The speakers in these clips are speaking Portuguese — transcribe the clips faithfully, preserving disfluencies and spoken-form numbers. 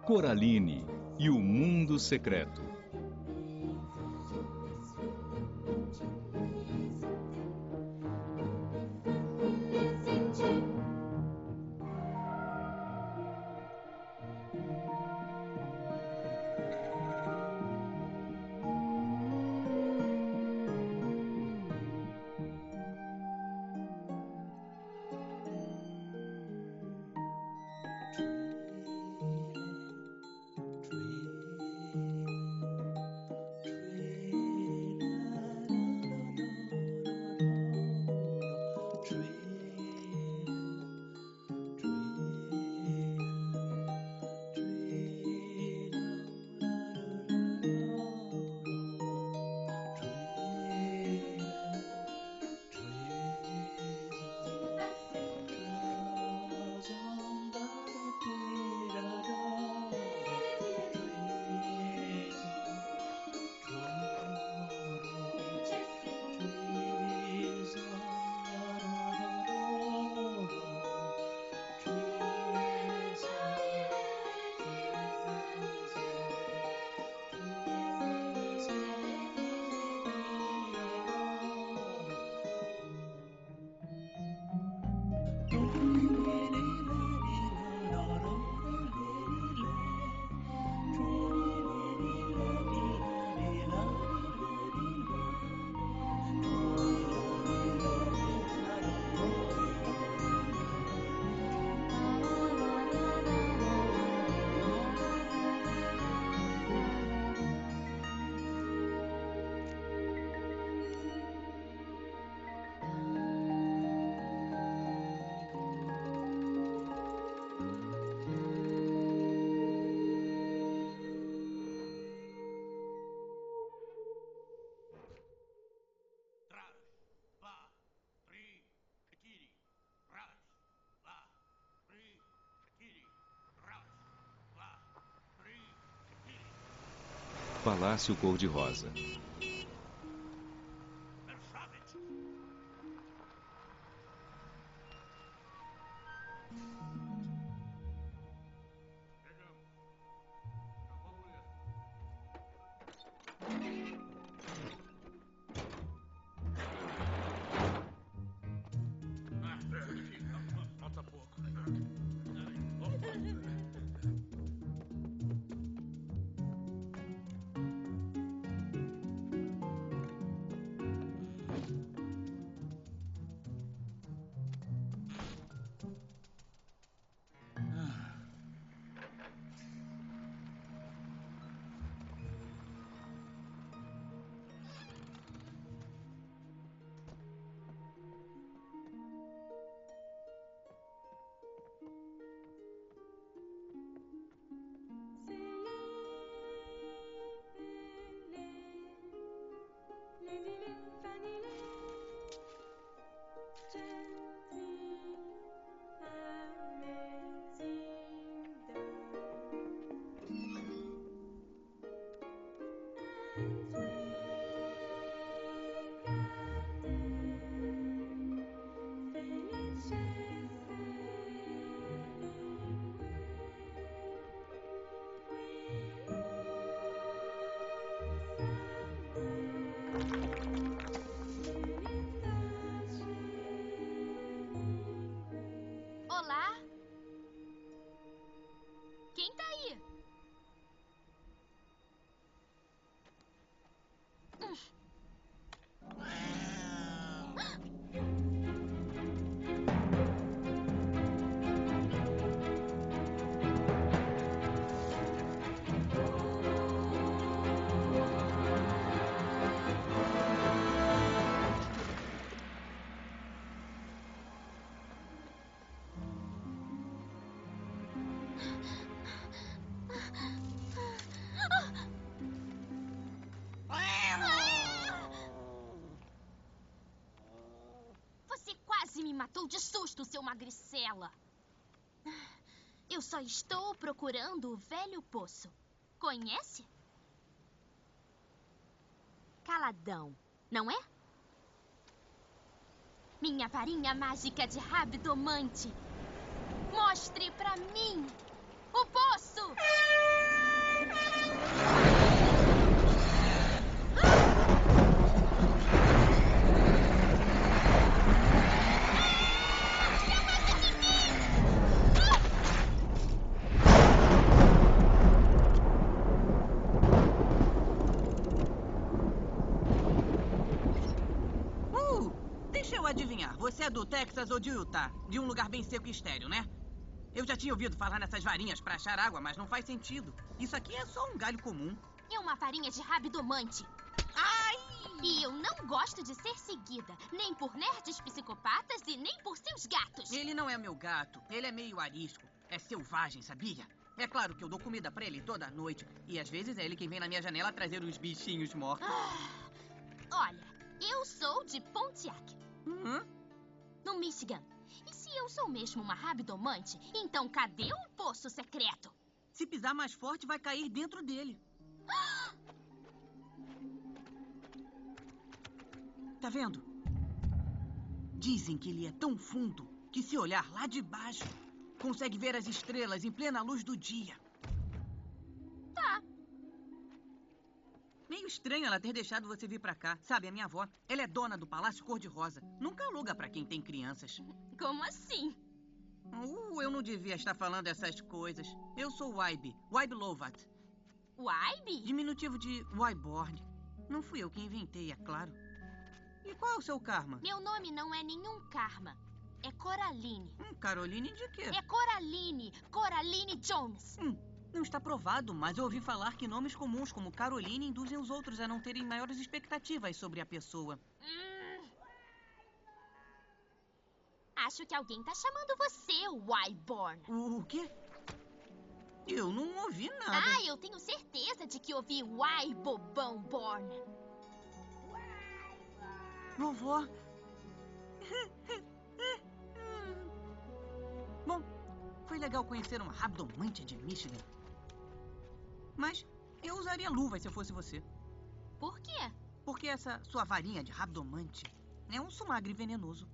Coraline e o Mundo Secreto. Palácio Cor-de-Rosa. Falta pouco. Olá? Quem tá aí? Hum. Você quase me matou de susto, seu magricela. Eu só estou procurando o velho poço. Conhece? Caladão, não é? Minha varinha mágica de rabdomante. Mostre pra mim. O poço! Deixa eu adivinhar, você é do Texas ou de Utah? De um lugar bem seco e estéril, né? Eu já tinha ouvido falar nessas varinhas pra achar água, mas não faz sentido. Isso aqui é só um galho comum. É uma varinha de rabidomante. Ai! E eu não gosto de ser seguida, nem por nerds psicopatas e nem por seus gatos. Ele não é meu gato, ele é meio arisco. É selvagem, sabia? É claro que eu dou comida pra ele toda noite. E às vezes é ele quem vem na minha janela trazer uns bichinhos mortos. Ah, olha, eu sou de Pontiac, Uhum. no Michigan. E se eu sou mesmo uma rabidomante, então cadê o poço secreto? Se pisar mais forte, vai cair dentro dele. Tá vendo? Dizem que ele é tão fundo que se olhar lá de baixo, consegue ver as estrelas em plena luz do dia. Tá. Meio estranho ela ter deixado você vir pra cá. Sabe, a minha avó, ela é dona do Palácio Cor-de-Rosa. Nunca aluga pra quem tem crianças. Como assim? Uh, eu não devia estar falando essas coisas. Eu sou Wybe, Wybe Lovat. Wybe? Diminutivo de Wyborn. Não fui eu que inventei, é claro. E qual é o seu karma? Meu nome não é nenhum karma. É Coraline. Hum, Caroline de quê? É Coraline. Coraline Jones. Hum, não está provado, mas eu ouvi falar que nomes comuns como Caroline induzem os outros a não terem maiores expectativas sobre a pessoa. Hum. Acho que alguém tá chamando você, Wyborn. O, o quê? Eu não ouvi nada. Ah, eu tenho certeza de que ouvi Wy Bobão Born. Vovó. Bom, foi legal conhecer uma rabdomante de Michigan. Mas eu usaria luvas se eu fosse você. Por quê? Porque essa sua varinha de rabdomante é um sumagre venenoso.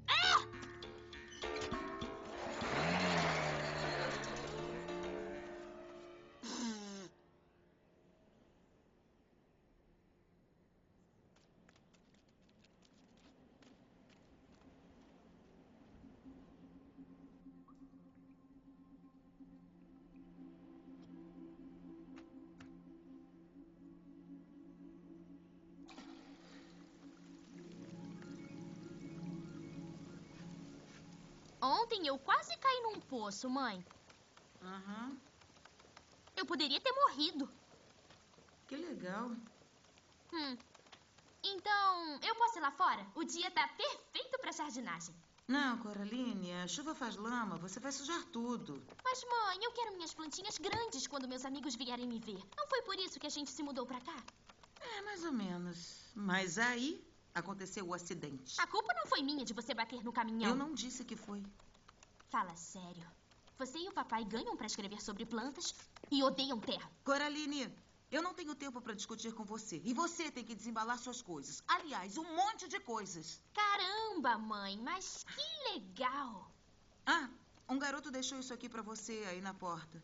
Ontem eu quase caí num poço, mãe. Aham, Eu poderia ter morrido. que legal. Hum. Então, eu posso ir lá fora? O dia tá perfeito pra jardinagem. Não, Coraline, a chuva faz lama, você vai sujar tudo. Mas, mãe, eu quero minhas plantinhas grandes quando meus amigos vierem me ver. Não foi por isso que a gente se mudou pra cá? É, mais ou menos. Mas aí aconteceu o acidente. A culpa não foi minha de você bater no caminhão. Eu não disse que foi. Fala sério. Você e o papai ganham pra escrever sobre plantas e odeiam terra. Coraline, eu não tenho tempo para discutir com você. E você tem que desembalar suas coisas. Aliás, um monte de coisas. Caramba, mãe, mas que legal. Ah, um garoto deixou isso aqui para você aí na porta.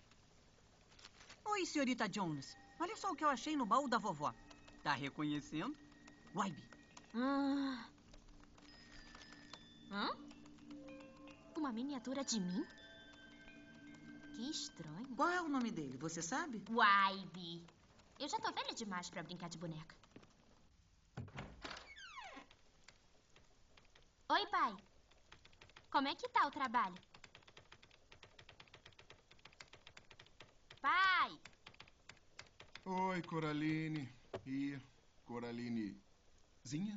Oi, senhorita Jones. Olha só o que eu achei no baú da vovó. Tá reconhecendo? Wybe. Hum. Hã? Uma miniatura de mim? Que estranho. Qual é o nome dele, você sabe? Wybe. Eu já tô velha demais pra brincar de boneca. Oi, pai. Como é que tá o trabalho? Pai! Oi, Coraline. E Coralinezinha?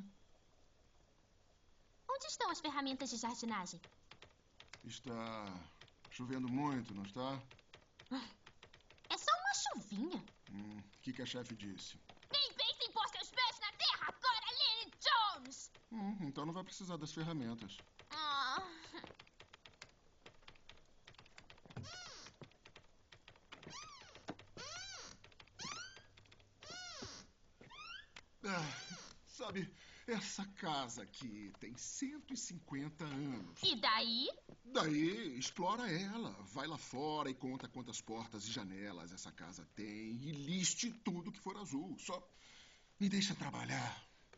Onde estão as ferramentas de jardinagem? Está chovendo muito, não está? É só uma chuvinha. Hum, o que, que a chefe disse? Nem pense em pôr seus pés na terra, Coraline Jones! Hum, então não vai precisar das ferramentas. Ah. Ah, sabe, Essa casa aqui tem cento e cinquenta anos. E daí? Daí, explora ela. Vai lá fora e conta quantas portas e janelas essa casa tem e liste tudo que for azul. Só me deixa trabalhar.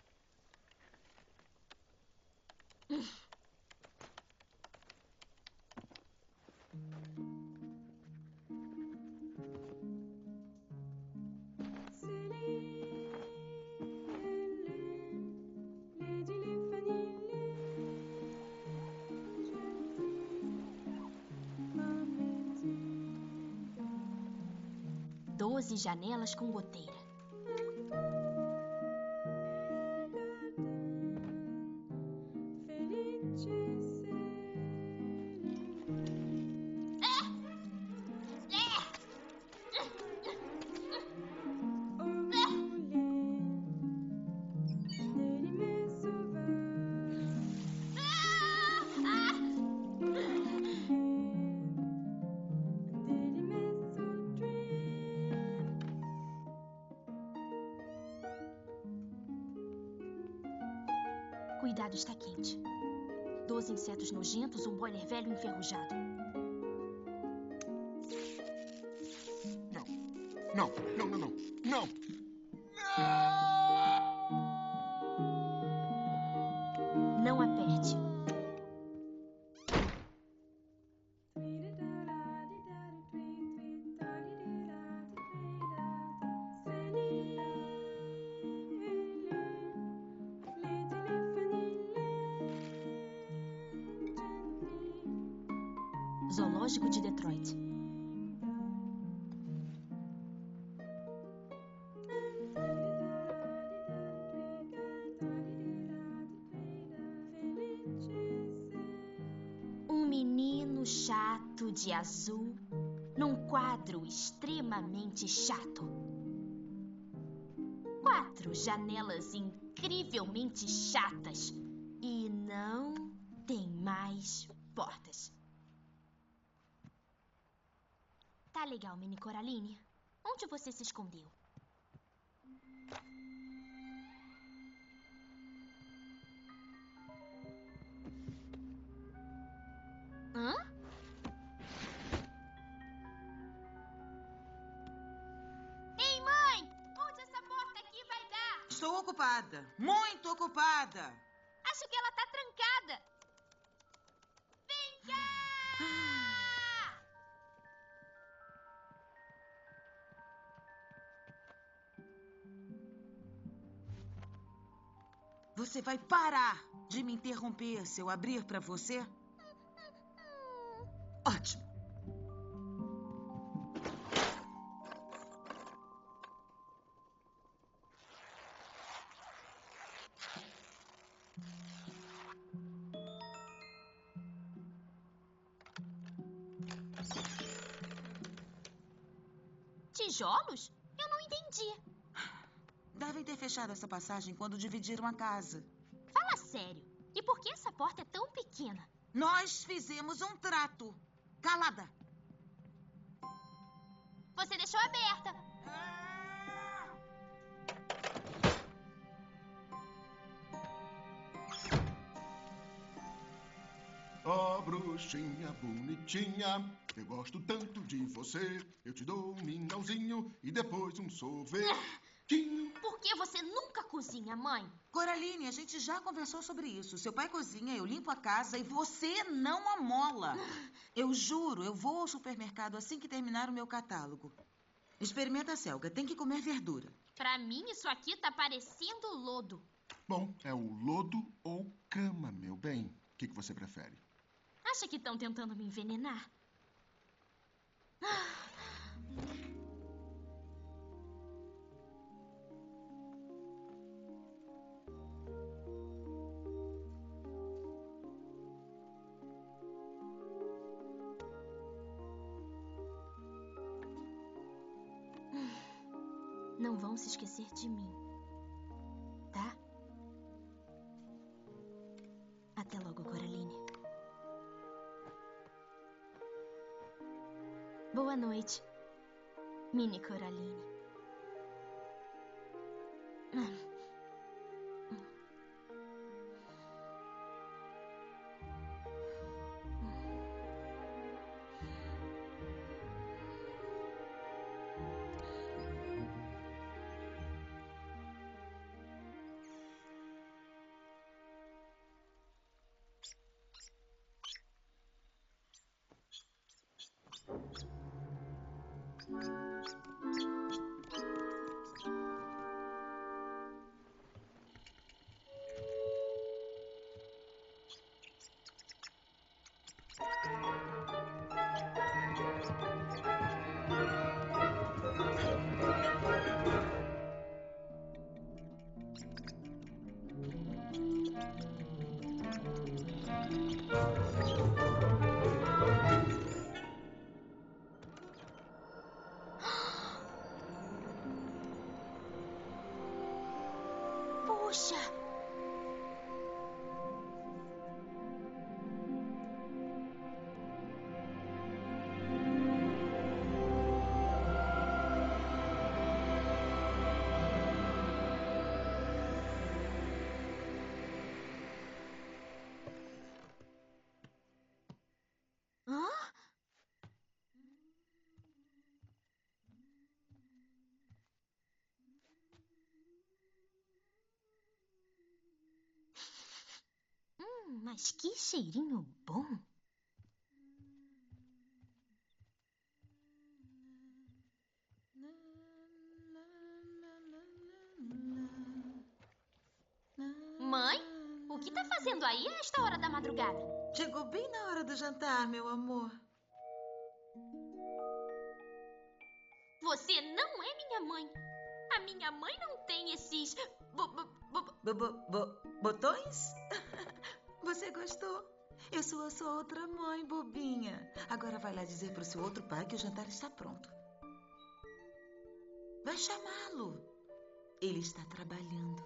Doze janelas com goteira. Cuidado, está quente. Doze insetos nojentos, um boiler velho enferrujado. Não, não, não, não, não, não! Não aperte. Zoológico de Detroit. Um menino chato de azul num quadro extremamente chato. Quatro janelas incrivelmente chatas e não tem mais portas. Tá legal, Mini Coraline. Onde você se escondeu? Hã? Ei, mãe! Onde essa porta aqui vai dar? Estou ocupada. Muito ocupada. Acho que ela tá trancada. Vem cá! Você vai parar de me interromper se eu abrir para você? Ótimo. Tijolos? Eu não entendi. Devem ter fechado essa passagem quando dividiram a casa. Fala sério. E por que essa porta é tão pequena? Nós fizemos um trato. Calada. Você deixou aberta. Ó, bruxinha bonitinha, eu gosto tanto de você. Eu te dou um mingauzinho e depois um sorvetinho. Por que você nunca cozinha, mãe? Coraline, a gente já conversou sobre isso. Seu pai cozinha, eu limpo a casa e você não amola. Eu juro, eu vou ao supermercado assim que terminar o meu catálogo. Experimenta, Selga. Tem que comer verdura. Pra mim, isso aqui tá parecendo lodo. Bom, é o lodo ou cama, meu bem. O que, que você prefere? Acha que estão tentando me envenenar? Não vão se esquecer de mim, tá? Até logo, Coraline. Boa noite, Mini Coraline. Puxa! Hã? Hum, mas que cheirinho bom. Mãe, o que tá fazendo aí a esta hora da madrugada? Chegou bem na hora do jantar, meu amor. Você não é minha mãe. A minha mãe não tem esses... bo- bo- bo- Bo- bo- bo- botões? Você gostou? Eu sou a sua outra mãe, bobinha. Agora vai lá dizer pro seu outro pai que o jantar está pronto. Vai chamá-lo. Ele está trabalhando.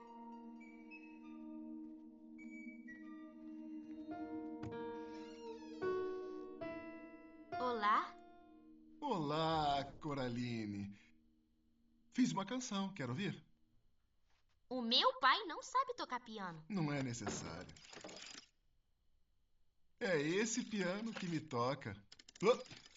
Olá? Olá, Coraline. Fiz uma canção, quer ouvir? O meu pai não sabe tocar piano. Não é necessário. É esse piano que me toca. Oh!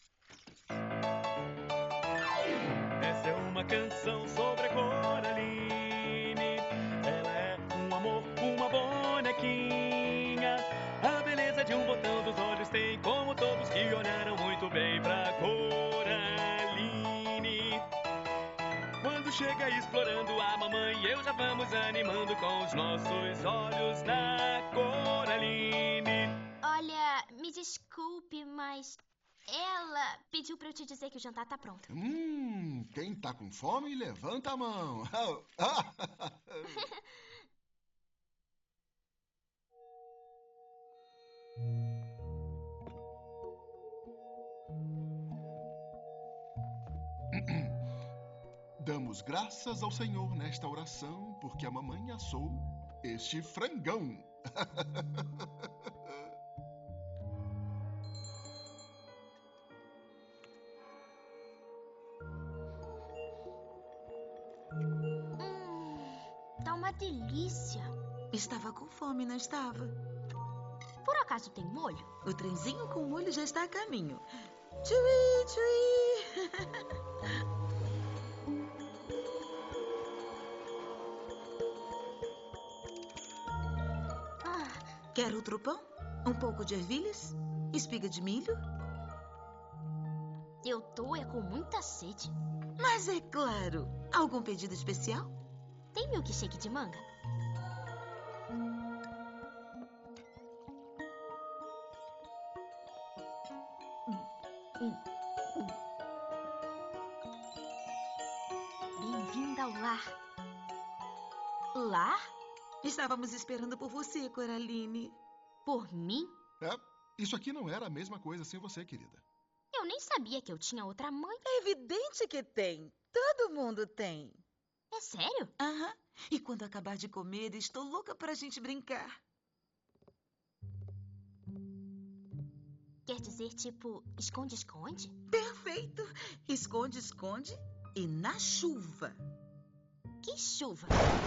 Essa é uma canção sobre a Coraline. Ela é um amor, uma bonequinha. A beleza de um botão dos olhos tem, como todos que olharam muito bem pra Coraline. Quando chega explorando a mamãe, eu já vamos animando com os nossos olhos na Coraline. Olha, me desculpe, mas ela pediu pra eu te dizer que o jantar tá pronto. Hum, quem tá com fome, levanta a mão. Damos graças ao Senhor nesta oração, porque a mamãe assou este frangão. Hum, tá uma delícia. Estava com fome, não estava? Por acaso tem molho? O trenzinho com molho já está a caminho. Tchui, tchui. Ah, Quer outro pão? Um pouco de ervilhas? Espiga de milho? eu tô é com muita sede. Mas é claro. Algum pedido especial? Tem milkshake de manga? Bem-vinda ao lar. Lar? Estávamos esperando por você, Coraline. Por mim? É, isso aqui não era a mesma coisa sem você, querida. Eu nem sabia que eu tinha outra mãe. É evidente que tem. Todo mundo tem. É sério? Aham. E quando acabar de comer, estou louca pra gente brincar. Quer dizer, tipo, esconde-esconde? Perfeito. Esconde, esconde e na chuva. Que chuva!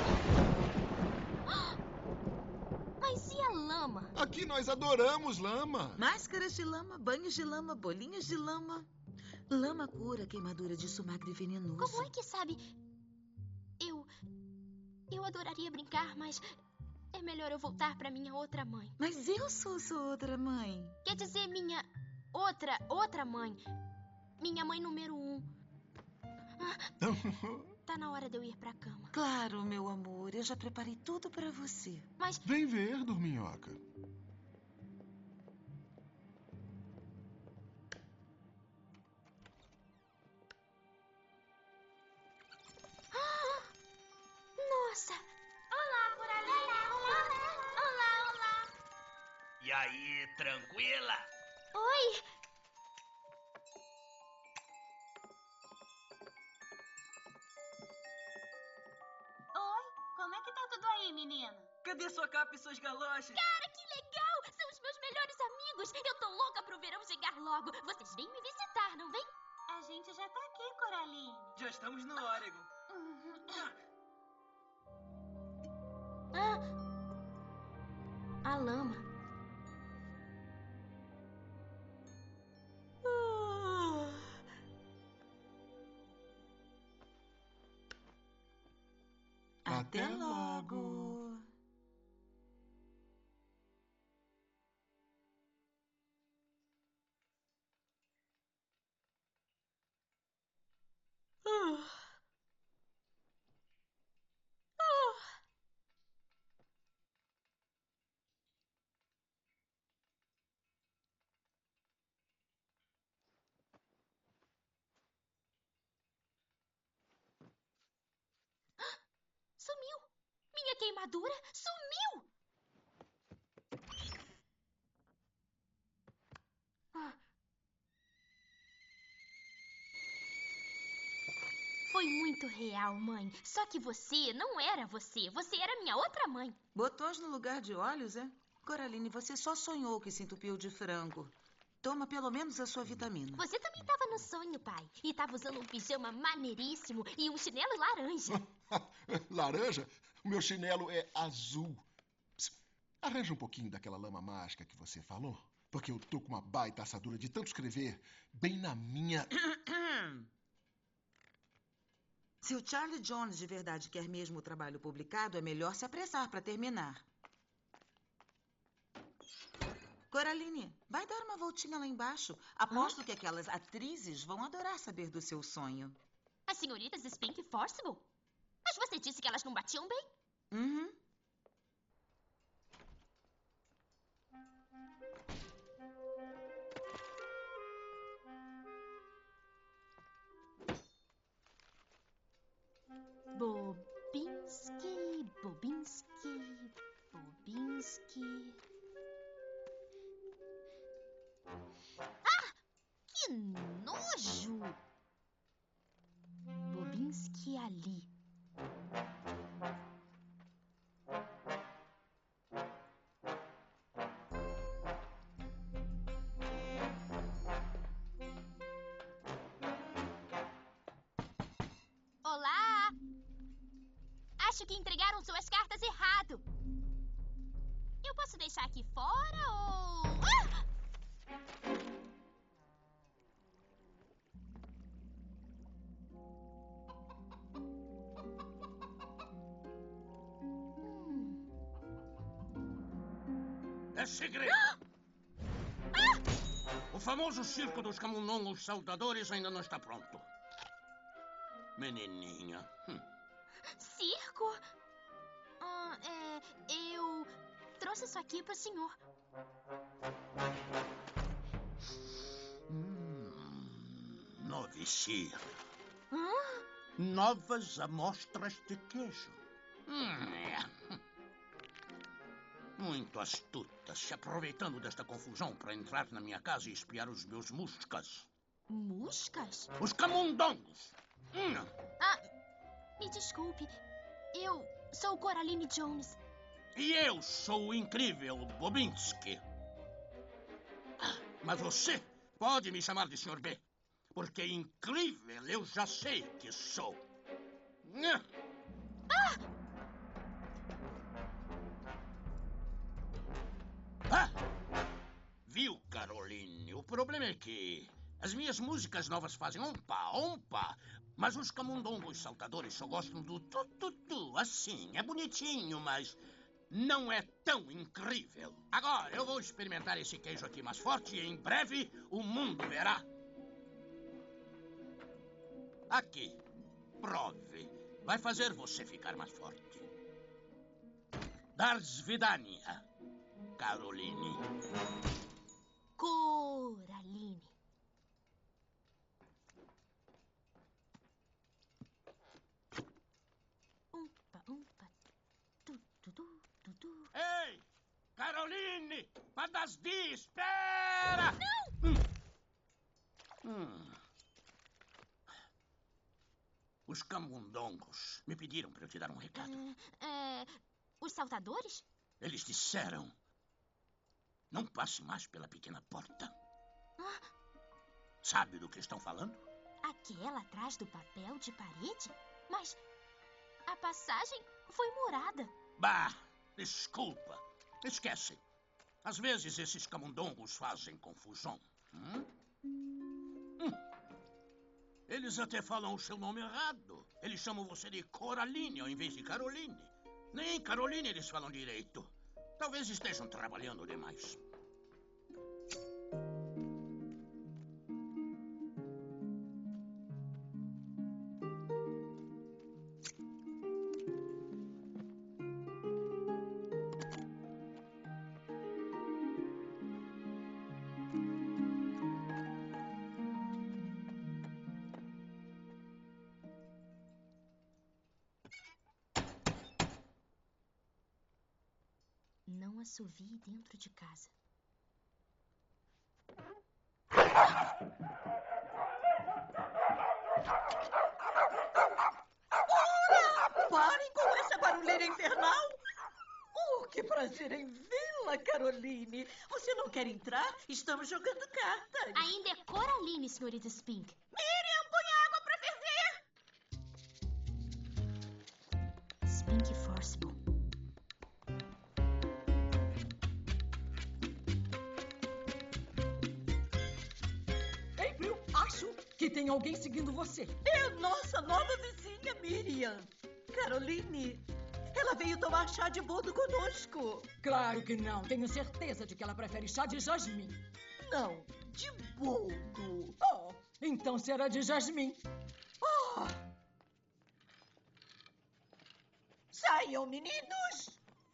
Mas e a lama? Aqui nós adoramos lama. Máscaras de lama, banhos de lama, bolinhas de lama. Lama cura queimadura de sumaco venenoso. Como é que sabe? Eu. Eu adoraria brincar, mas é melhor eu voltar pra minha outra mãe. Mas eu sou sua outra mãe. Quer dizer, minha outra, outra mãe. Minha mãe número um. Tá na hora de eu ir pra cama. Claro, meu amor. Eu já preparei tudo pra você. Mas Vem ver, dorminhoca. nossa! Olá, Coraline! Olá, olá! E aí, tranquila? Oi! Oi, como é que tá tudo aí, Cadê sua capa e suas galochas? Cara, que legal! São os meus melhores amigos! Eu tô louca pro verão chegar logo. Vocês vêm me visitar, não vem? A gente já tá aqui, Coraline. Já estamos no Oregon. Ah! A lama. Até logo. Sumiu! Minha queimadura sumiu! Ah. Foi muito real, mãe. Só que você não era você. Você era minha outra mãe. Botões no lugar de olhos, é? Coraline, você só sonhou que se entupiu de frango. Toma pelo menos a sua vitamina. Você também estava no sonho, pai. E estava usando um pijama maneiríssimo e um chinelo laranja. Laranja? O meu chinelo é azul. Psst, arranja um pouquinho daquela lama mágica que você falou. Porque eu tô com uma baita assadura de tanto escrever bem na minha... Se o Charlie Jones de verdade quer mesmo o trabalho publicado, é melhor se apressar para terminar. Coraline, vai dar uma voltinha lá embaixo. Aposto que aquelas atrizes vão adorar saber do seu sonho. As senhoritas Spink e Forcible? Mas você disse que elas não batiam bem? Uhum. Bobinski, Bobinski, Bobinski... Ah! Que nojo! Bobinski ali. Olá! Acho que entregaram suas cartas errado. Eu posso deixar aqui fora ou... Ah! É segredo. O famoso circo dos camundongos saltadores ainda não está pronto. Menininha. Hum. Circo? Ah, é... Eu trouxe isso aqui pro senhor. Hum, Novicia. Hã? Novas amostras de queijo. Hum, é. Muito astuta, se aproveitando desta confusão para entrar na minha casa e espiar os meus muscas. Muscas? Os camundongos. Hum. Ah, me desculpe. Eu sou Coraline Jones. E eu sou o incrível Bobinski. Mas você pode me chamar de senhor B, porque incrível eu já sei que sou. Ah! Ah! Viu, Caroline? O problema é que as minhas músicas novas fazem ompa, ompa, mas os camundongos saltadores só gostam do tu-tu-tu. Assim, é bonitinho, mas não é tão incrível. Agora, eu vou experimentar esse queijo aqui mais forte e em breve o mundo verá. Aqui, prove. Vai fazer você ficar mais forte. Darsvidania. Caroline. Coraline. Umpa, umpa. Tu, tu, tu, tu, tu. Ei! Caroline! Padasdi, espera! Não! Hum. Hum. Os camundongos me pediram para eu te dar um recado. É, é, Os saltadores? Eles disseram... Não passe mais pela pequena porta. Ah, Sabe do que estão falando? aquela atrás do papel de parede? Mas a passagem foi murada. Bah, desculpa. Esquece. Às vezes esses camundongos fazem confusão. Hum? Hum. Eles até falam o seu nome errado. Eles chamam você de Coraline ao invés de Caroline. Nem Caroline eles falam direito. Talvez estejam trabalhando demais. Não assovie dentro de casa. Parem com essa barulheira infernal! Oh, que prazer em vê-la, Caroline! Você não quer entrar? Estamos jogando cartas. Ainda é Coraline, senhorita Spink. Miriam, põe água pra ferver! Spink Forcible. April, acho que tem alguém seguindo você. É a nossa nova vizinha, Miriam. Caroline, ela veio tomar chá de boldo conosco. Claro que não. Tenho certeza de que ela prefere chá de jasmim. Não, de boldo. Oh, então será de jasmim. Oh. Saiam, meninos!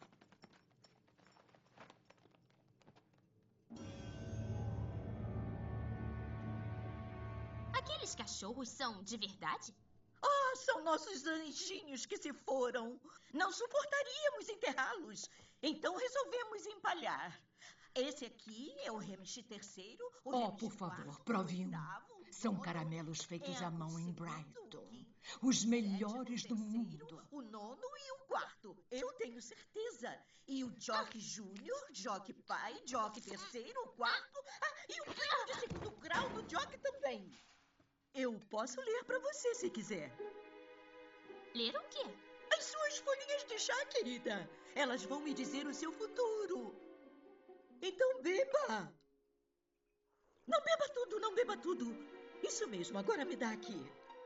Aqueles cachorros são de verdade? Ah, são nossos anjinhos que se foram. Não suportaríamos enterrá-los. Então resolvemos empalhar. Esse aqui é o Hamish terceiro, o Oh, Hamish por favor, quarto, prove um. oitavo, São nono, caramelos feitos é à mão em segundo, Brighton. quinto, Os o melhores sétimo, do o terceiro, mundo. O nono e o quarto. Eu tenho certeza. E o Jock Júnior, Jock Pai, Jock terceiro, o quarto. Ah, e o prêmio de segundo grau do Jock também. Eu posso ler para você se quiser. Ler o quê? As suas folhinhas de chá, querida. Elas vão me dizer o seu futuro. Então beba. Não beba tudo, não beba tudo. Isso mesmo, agora me dá aqui.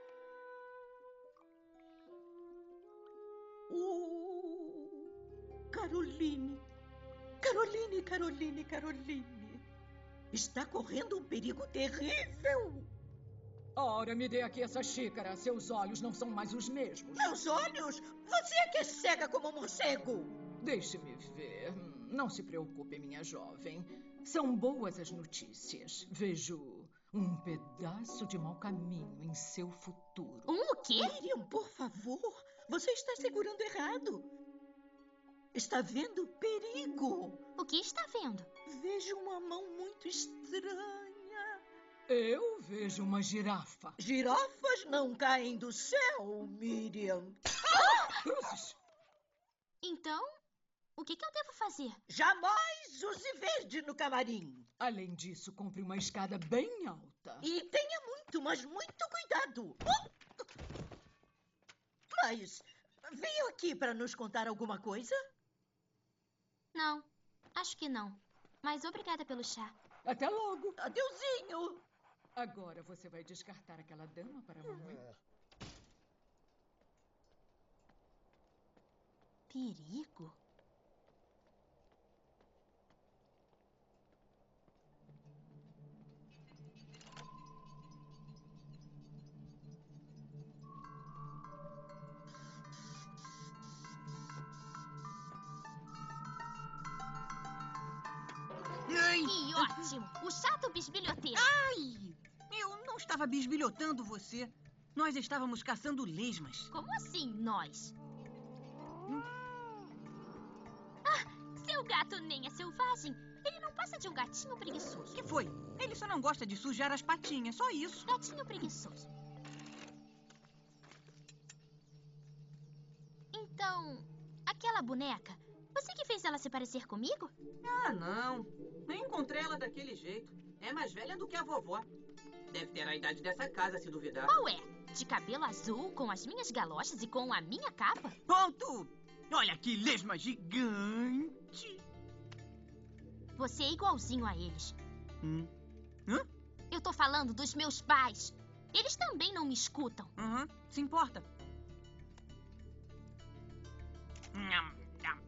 Oh, Caroline. Caroline, Caroline, Caroline. Está correndo um perigo terrível. Ora, me dê aqui essa xícara. Seus olhos não são mais os mesmos. Meus olhos? Você é que é cega como um morcego. Deixe-me ver. Não se preocupe, minha jovem. São boas as notícias. Vejo um pedaço de mau caminho em seu futuro. Um o quê? Miriam, por favor. Você está segurando errado. Está vendo perigo. O que está vendo? Vejo uma mão muito estranha. Eu vejo uma girafa. Girafas não caem do céu, Miriam. Cruzes! Então, o que, que eu devo fazer? Jamais use verde no camarim. Além disso, compre uma escada bem alta. E tenha muito, mas muito cuidado. Mas veio aqui para nos contar alguma coisa? Não, acho que não. Mas obrigada pelo chá. Até logo. Adeuzinho. Agora você vai descartar aquela dama para a mamãe? Perigo? Que ótimo! O chá do bisbilhoteiro. Ai! Eu não estava bisbilhotando você. Nós estávamos caçando lesmas. Como assim, nós? Ah, seu gato nem é selvagem. Ele não passa de um gatinho preguiçoso. O que foi? Ele só não gosta de sujar as patinhas, só isso. Gatinho preguiçoso. Então, Aquela boneca, você que fez ela se parecer comigo? Ah, não. Nem encontrei ela daquele jeito. É mais velha do que a vovó. Deve ter a idade dessa casa, se duvidar. Qual é? De cabelo azul, com as minhas galochas e com a minha capa? Ponto! Olha que lesma gigante! Você é igualzinho a eles. Hum. Hã? Eu tô falando dos meus pais. Eles também não me escutam. Uhum. Se importa. Nham, nham.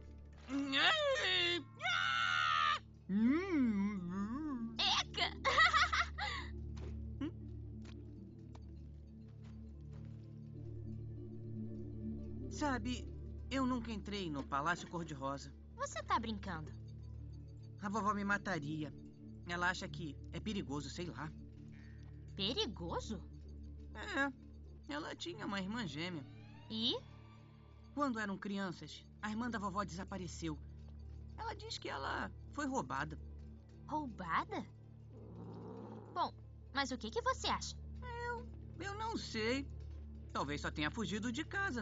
Hum. Eca! Sabe, eu nunca entrei no Palácio Cor-de-Rosa. Você tá brincando? A vovó me mataria. Ela acha que é perigoso, sei lá. Perigoso? É, ela tinha uma irmã gêmea. E? Quando eram crianças, a irmã da vovó desapareceu. Ela diz que ela foi roubada. Roubada? Bom, mas o que, que você acha? Eu, eu não sei. Talvez só tenha fugido de casa.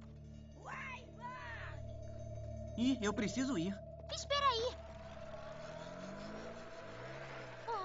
Ih, eu preciso ir. Espera aí. Oh.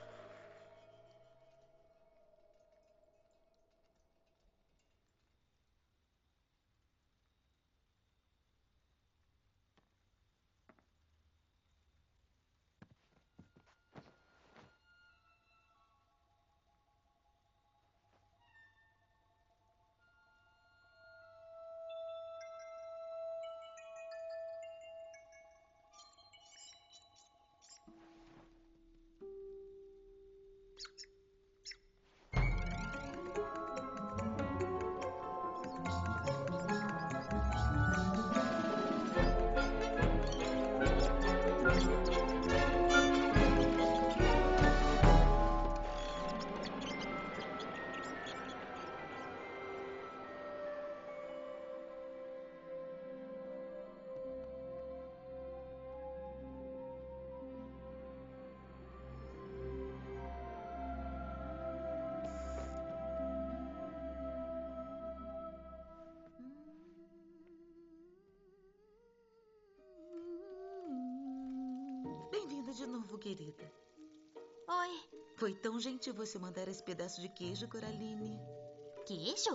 Bem-vinda de novo, querida. Oi. Foi tão gentil você mandar esse pedaço de queijo, Coraline. Queijo?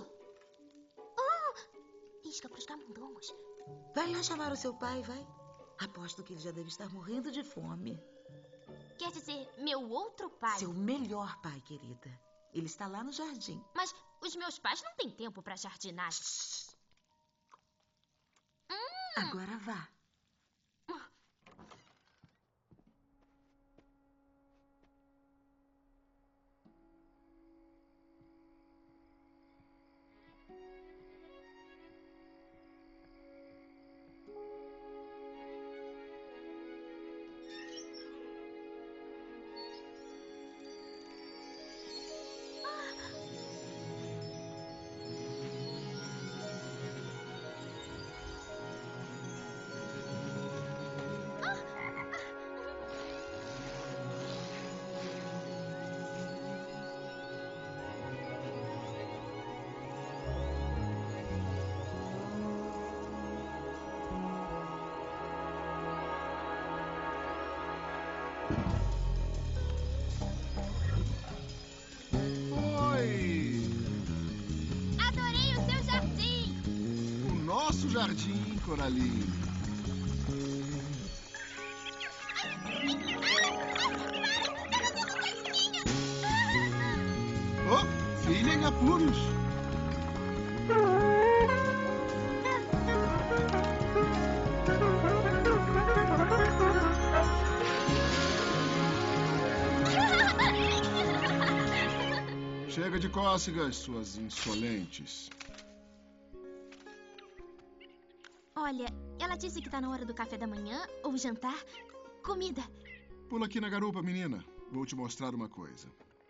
Oh! Isca pros camundongos. Vai lá chamar o seu pai, vai. Aposto que ele já deve estar morrendo de fome. Quer dizer, meu outro pai? Seu melhor pai, querida. Ele está lá no jardim. Mas os meus pais não têm tempo pra jardinagem. Hum. Agora vá. Nosso jardim, Coraline. Oh, filha em apuros. Chega de cócegas, suas insolentes. Olha, ela disse que tá na hora do café da manhã ou jantar. Comida. Pula aqui na garupa, menina. Vou te mostrar uma coisa.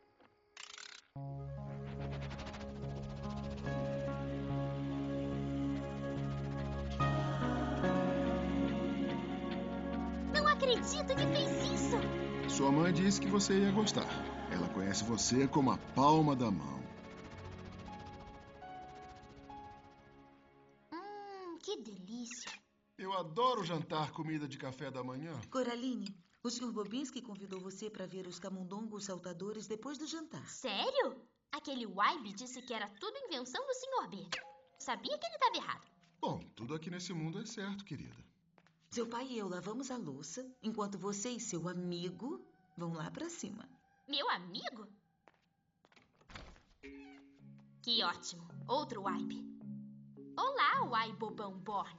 Não acredito que fez isso! Sua mãe disse que você ia gostar. Ela conhece você como a palma da mão. Hum, que delícia. Eu adoro jantar comida de café da manhã. Coraline, o senhor Bobinski convidou você para ver os camundongos saltadores depois do jantar. Sério? Aquele Waibe disse que era tudo invenção do senhor B. Sabia que ele estava errado. Bom, tudo aqui nesse mundo é certo, querida. Seu pai e eu lavamos a louça, enquanto você e seu amigo vão lá para cima. Meu amigo? Que ótimo. Outro Waibe. Olá, Wai Bobão Borne.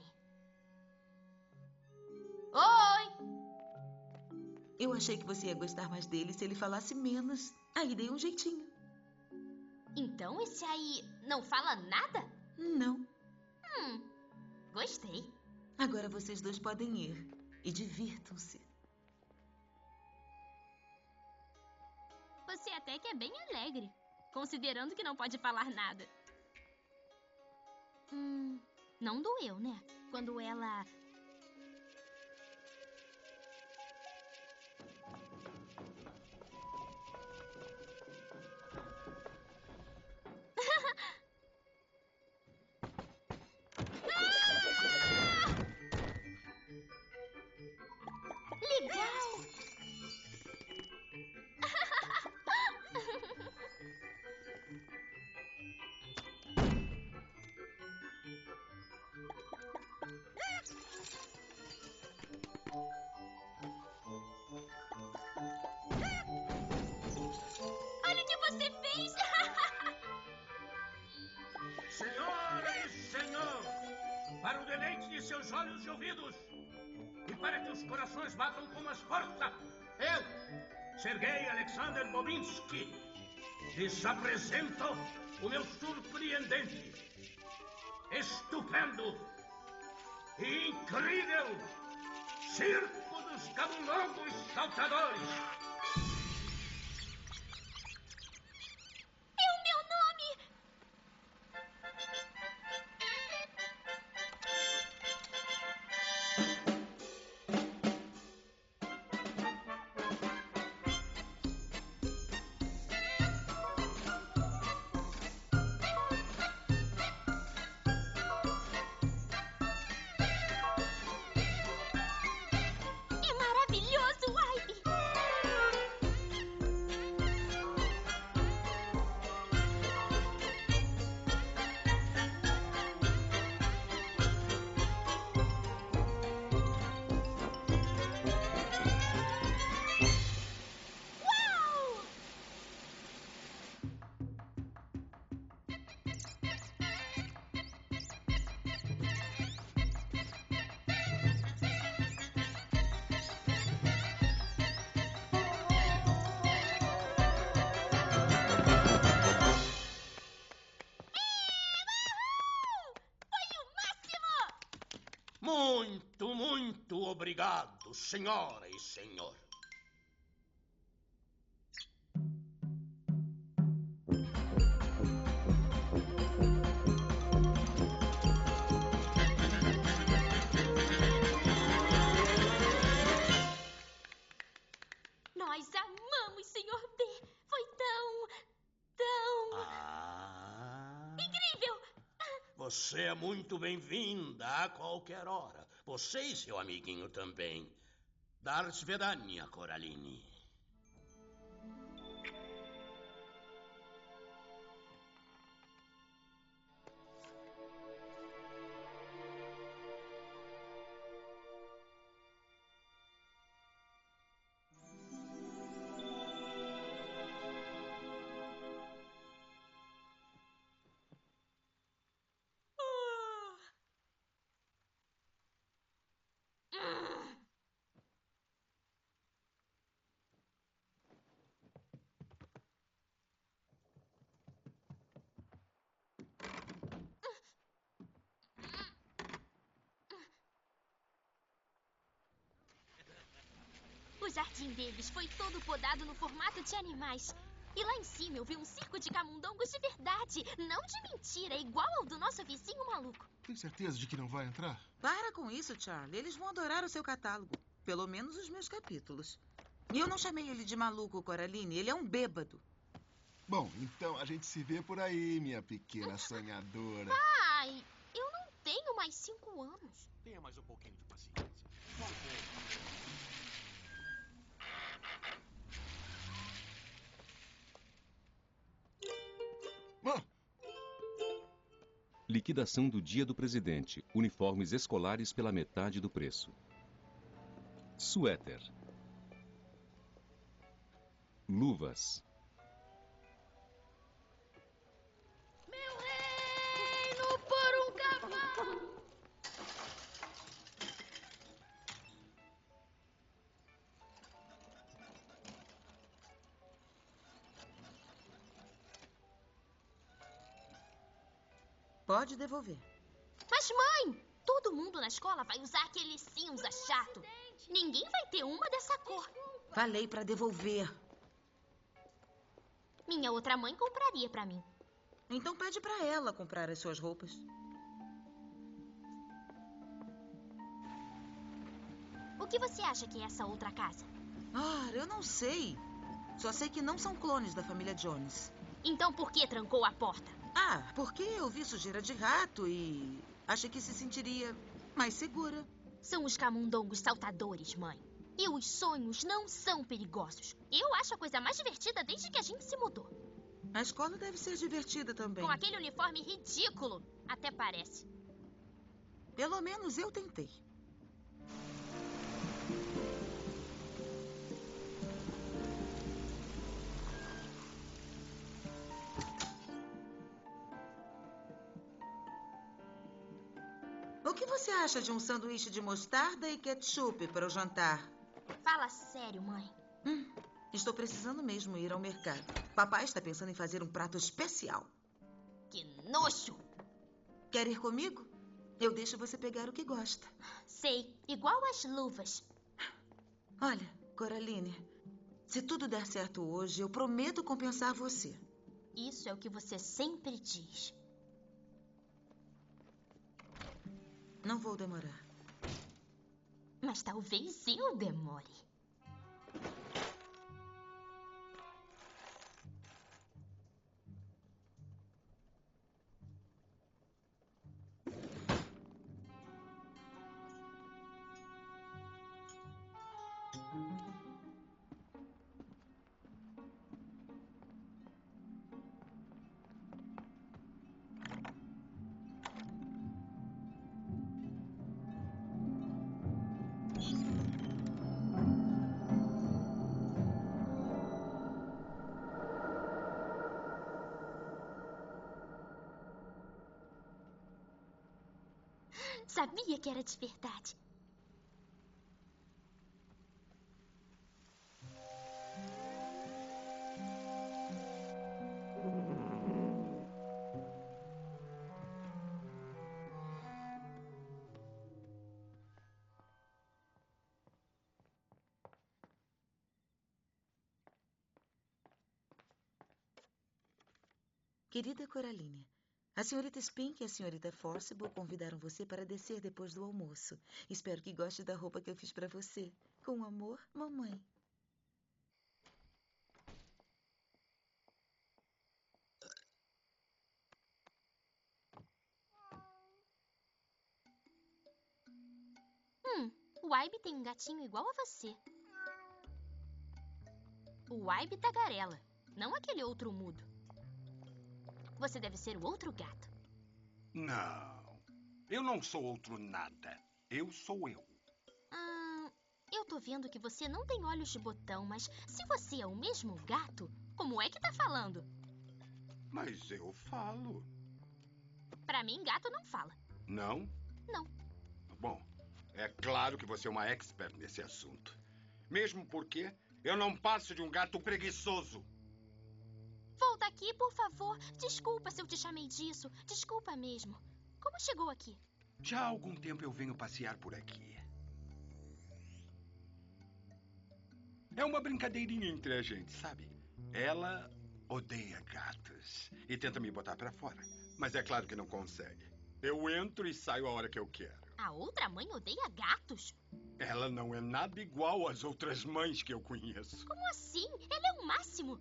Oi! Eu achei que você ia gostar mais dele se ele falasse menos. Aí dei um jeitinho. Então esse aí não fala nada? Não. Hum, gostei. Agora vocês dois podem ir. E divirtam-se. Você até que é bem alegre, considerando que não pode falar nada. Hum, não doeu, né? Quando ela... Legal! Olha o que você fez! Senhora e senhor, para o deleite de seus olhos e ouvidos, e para que os corações batam com mais força, eu, Sergei Alexander Bobinski, lhes apresento o meu surpreendente, estupendo e incrível Circo dos Camundongos Saltadores. É o meu nome! É maravilhoso, Waibe! Uau! Foi o máximo! Muito, muito obrigado, senhora e senhor. Nós amamos, senhor B. Foi tão... tão... Ah, incrível! você é muito bem-vinda a qualquer hora. Você e seu amiguinho também. Dar svedania, Coraline. O jardim deles foi todo podado no formato de animais. E lá em cima eu vi um circo de camundongos de verdade, não de mentira, igual ao do nosso vizinho maluco. Tem certeza de que não vai entrar? Para com isso, Charlie. Eles vão adorar o seu catálogo. Pelo menos os meus capítulos. E eu não chamei ele de maluco, Coraline. Ele é um bêbado. Bom, então a gente se vê por aí, minha pequena sonhadora. Pai, eu não tenho mais cinco anos. Tenha mais um pouquinho de paciência. Mãe! Liquidação do Dia do Presidente. Uniformes escolares pela metade do preço. Suéter. Luvas. Meu reino por um cavalo! Pode devolver. Mas, mãe, todo mundo na escola vai usar aquele cinza chato. Ninguém vai ter uma dessa cor. Falei pra devolver. Minha outra mãe compraria pra mim. Então pede pra ela comprar as suas roupas. O que você acha que é essa outra casa? Ah, eu não sei. Só sei que não são clones da família Jones. Então por que trancou a porta? Ah, porque eu vi sujeira de rato e achei que se sentiria mais segura. São os camundongos saltadores, mãe. E os sonhos não são perigosos. Eu acho a coisa mais divertida desde que a gente se mudou. A escola deve ser divertida também. Com aquele uniforme ridículo, até parece. Pelo menos eu tentei. O que você acha de um sanduíche de mostarda e ketchup para o jantar? Fala sério, mãe. Hum, estou precisando mesmo ir ao mercado. Papai está pensando em fazer um prato especial. Que nojo! Quer ir comigo? Eu deixo você pegar o que gosta. Sei, igual as luvas. Olha, Coraline, se tudo der certo hoje, eu prometo compensar você. Isso é o que você sempre diz. Não vou demorar. Mas talvez eu demore. Sabia que era de verdade. Querida Coraline, a senhorita Spink e a senhorita Forcible convidaram você para descer depois do almoço. Espero que goste da roupa que eu fiz para você. Com amor, mamãe. Hum, o Aibe tem um gatinho igual a você. O Aibe tagarela, não aquele outro mudo. Você deve ser o outro gato. Não, eu não sou outro nada. Eu sou eu. Ah, eu tô vendo que você não tem olhos de botão, mas se você é o mesmo gato, como é que tá falando? Mas eu falo. Pra mim, gato não fala. Não? Não. Bom, é claro que você é uma expert nesse assunto. Mesmo porque eu não passo de um gato preguiçoso. Volta aqui, por favor. Desculpa se eu te chamei disso. Desculpa mesmo. Como chegou aqui? Já há algum tempo eu venho passear por aqui. É uma brincadeirinha entre a gente, sabe? Ela odeia gatos e tenta me botar pra fora. Mas é claro que não consegue. Eu entro e saio a hora que eu quero. A outra mãe odeia gatos? Ela não é nada igual às outras mães que eu conheço. Como assim? Ela é o máximo.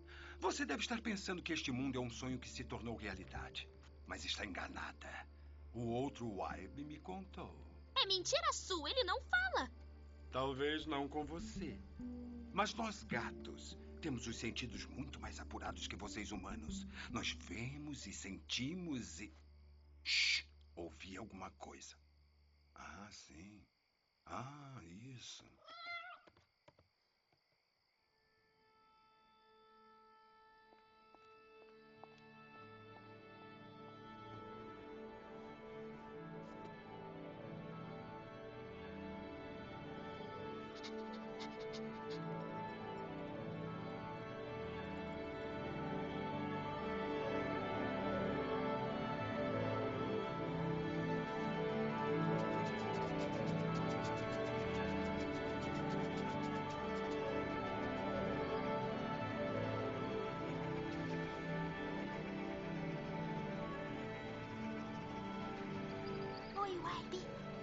Você deve estar pensando que este mundo é um sonho que se tornou realidade. Mas está enganada. O outro Wybe me contou. É mentira sua, ele não fala. Talvez não com você. Mas nós, gatos, temos os sentidos muito mais apurados que vocês humanos. Nós vemos e sentimos e... Shhh! Ouvi alguma coisa. Ah, sim. Ah, isso. Oi, Wybe.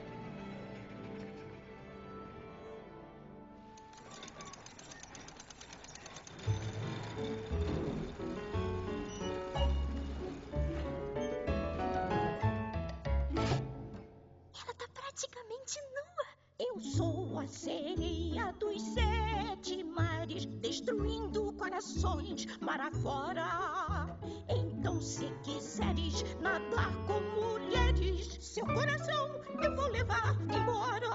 Ela tá praticamente nua. Eu sou a sereia dos sete mares, destruindo corações mar afora. Então, se quiseres nadar com mulheres, seu coração eu vou levar embora.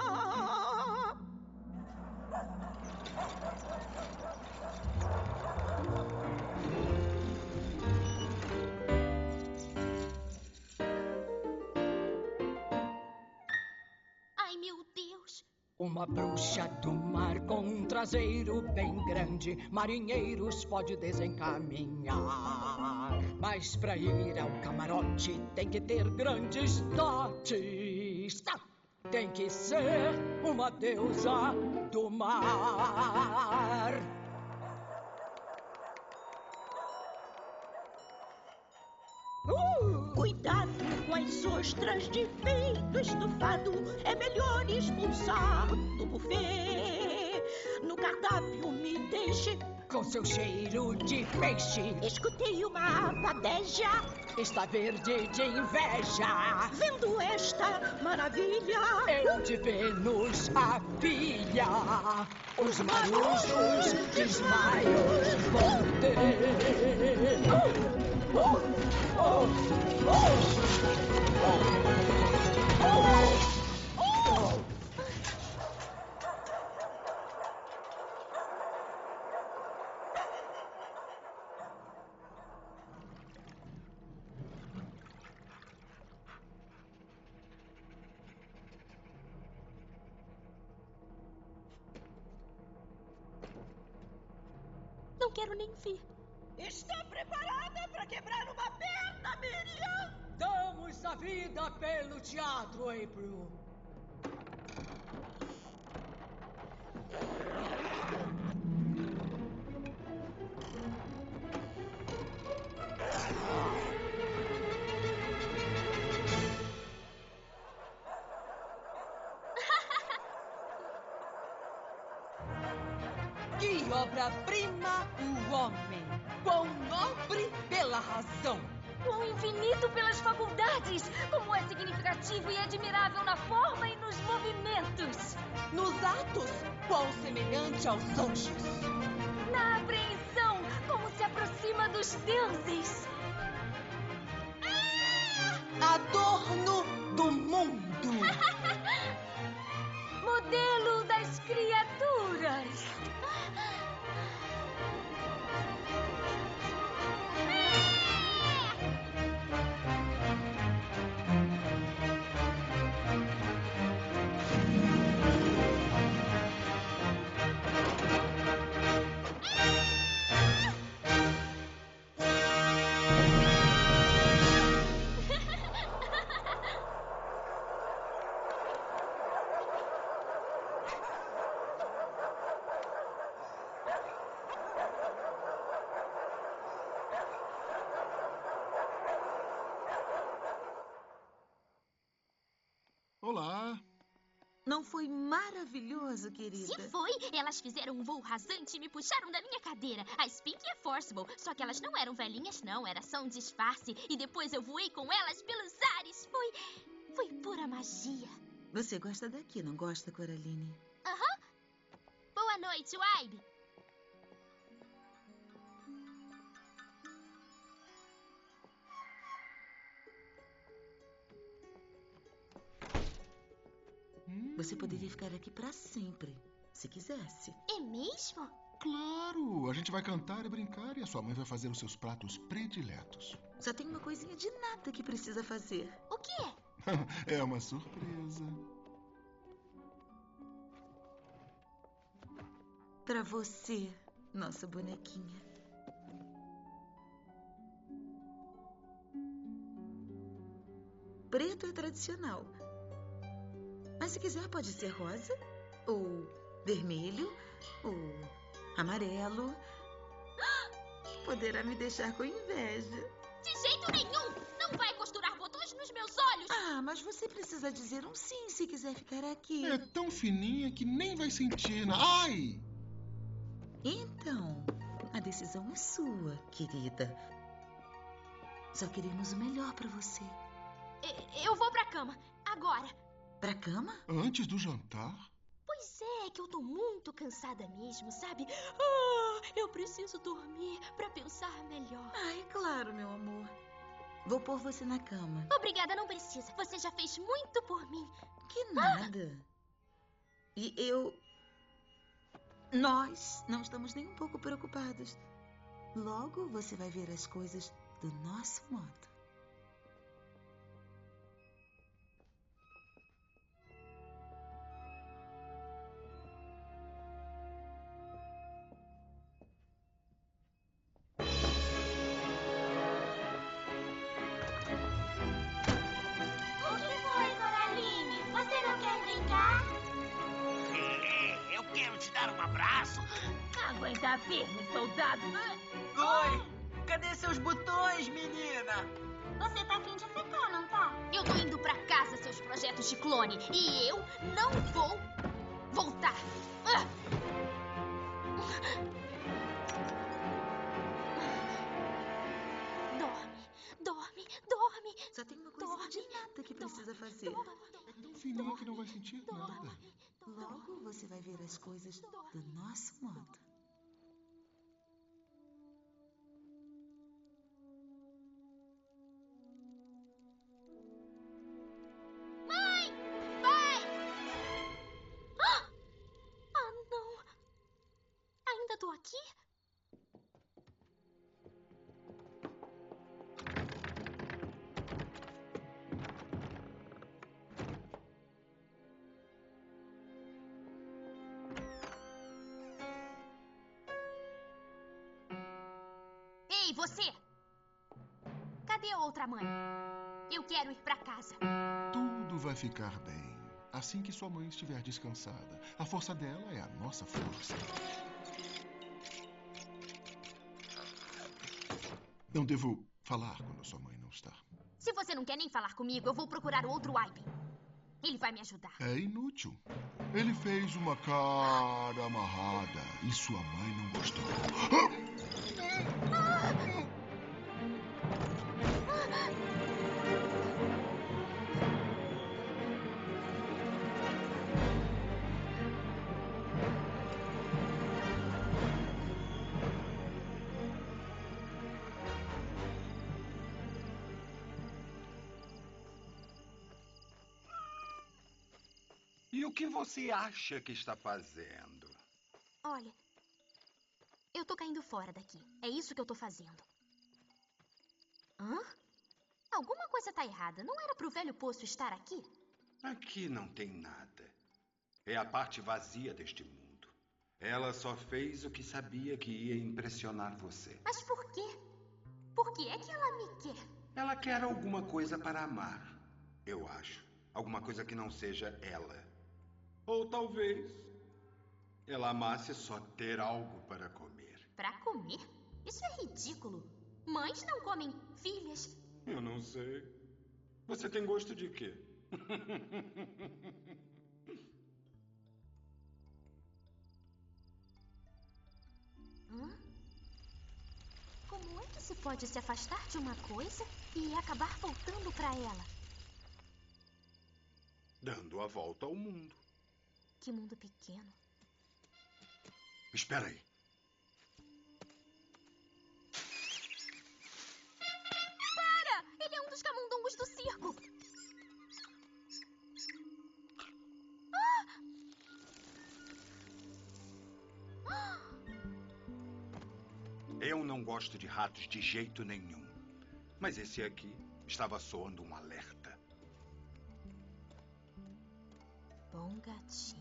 Ai, meu Deus. Uma bruxa do mar com um traseiro bem grande, marinheiros pode desencaminhar. Mas pra ir ao camarote tem que ter grandes dotes. Tá? Tem que ser uma deusa do mar. Uh! Cuidado com as ostras de feito estufado. É melhor expulsar do buffet. No cardápio me deixe com seu cheiro de peixe. Escutei uma abadeja, está verde de inveja. Vendo esta maravilha, eu de Vênus a filha. Os marujos desmaios vão ter. Oh, oh, oh, oh, oh, oh. Não quero nem ver. Está preparada para quebrar uma perna, Miriam? Damos a vida pelo teatro, April. Que obra-prima o homem! Quão nobre pela razão! Quão infinito pelas faculdades! Como é significativo e admirável na forma e nos movimentos! Nos atos, quão semelhante aos anjos! Na apreensão, como se aproxima dos deuses! Adorno do mundo! Modelo das criaturas! Não foi maravilhoso, querida? Se foi, elas fizeram um voo rasante e me puxaram da minha cadeira. A Spink e a Forcible. Só que elas não eram velhinhas, não. Era só um disfarce. E depois eu voei com elas pelos ares. Foi... foi pura magia. Você gosta daqui, não gosta, Coraline? Aham. Uhum. Boa noite, Waibe. Você poderia ficar aqui pra sempre, se quisesse. É mesmo? Claro! A gente vai cantar e brincar e a sua mãe vai fazer os seus pratos prediletos. Só tem uma coisinha de nada que precisa fazer. O quê? É uma surpresa. Pra você, nossa bonequinha. Preto é tradicional. Mas se quiser, pode ser rosa, ou vermelho, ou amarelo. Poderá me deixar com inveja. De jeito nenhum! Não vai costurar botões nos meus olhos! Ah, mas você precisa dizer um sim se quiser ficar aqui. É tão fininha que nem vai sentir na... Ai! Então, a decisão é sua, querida. Só queremos o melhor pra você. Eu vou pra cama, agora. Pra cama? Antes do jantar? Pois é, que eu tô muito cansada mesmo, sabe? Ah, eu preciso dormir pra pensar melhor. Ai, claro, meu amor. Vou pôr você na cama. Obrigada, não precisa. Você já fez muito por mim. Que nada. Ah. E eu... Nós não estamos nem um pouco preocupados. Logo você vai ver as coisas do nosso modo. Aguenta firme, soldado. Oi! Cadê seus botões, menina? Você tá afim de ficar, não tá? Eu tô indo pra casa, seus projetos de clone. E eu não vou voltar. Ah! Dorme, dorme, dorme. Só tem uma coisa de nada que precisa fazer. É tão fininha que não vai sentir nada. Logo você vai ver as coisas do nosso modo. Mãe! Pai! Ah! Ah, não. Ainda tô aqui? Ei, você! Cadê a outra mãe? Eu quero ir pra casa. Tudo vai ficar bem. Assim que sua mãe estiver descansada. A força dela é a nossa força. Não devo falar quando sua mãe não está. Se você não quer nem falar comigo, eu vou procurar outro Waibe. Ele vai me ajudar. É inútil. Ele fez uma cara amarrada e sua mãe não gostou. E o que você acha que está fazendo? Olha, eu tô caindo fora daqui. É isso que eu tô fazendo. Hã? Alguma coisa tá errada. Não era pro velho poço estar aqui? Aqui não tem nada. É a parte vazia deste mundo. Ela só fez o que sabia que ia impressionar você. Mas por quê? Por que é que ela me quer? Ela quer alguma coisa para amar, eu acho. Alguma coisa que não seja ela. Ou talvez ela amasse só ter algo para comer. Para comer? Isso é ridículo. Mães não comem filhas. Eu não sei. Você tem gosto de quê? que se pode se afastar de uma coisa e acabar voltando pra ela? Dando a volta ao mundo. Que mundo pequeno. Espera aí. Para! Ele é um dos camundongos do circo. Ah! Ah! Eu não gosto de ratos de jeito nenhum. Mas esse aqui estava soando um alerta. Bom gatinho.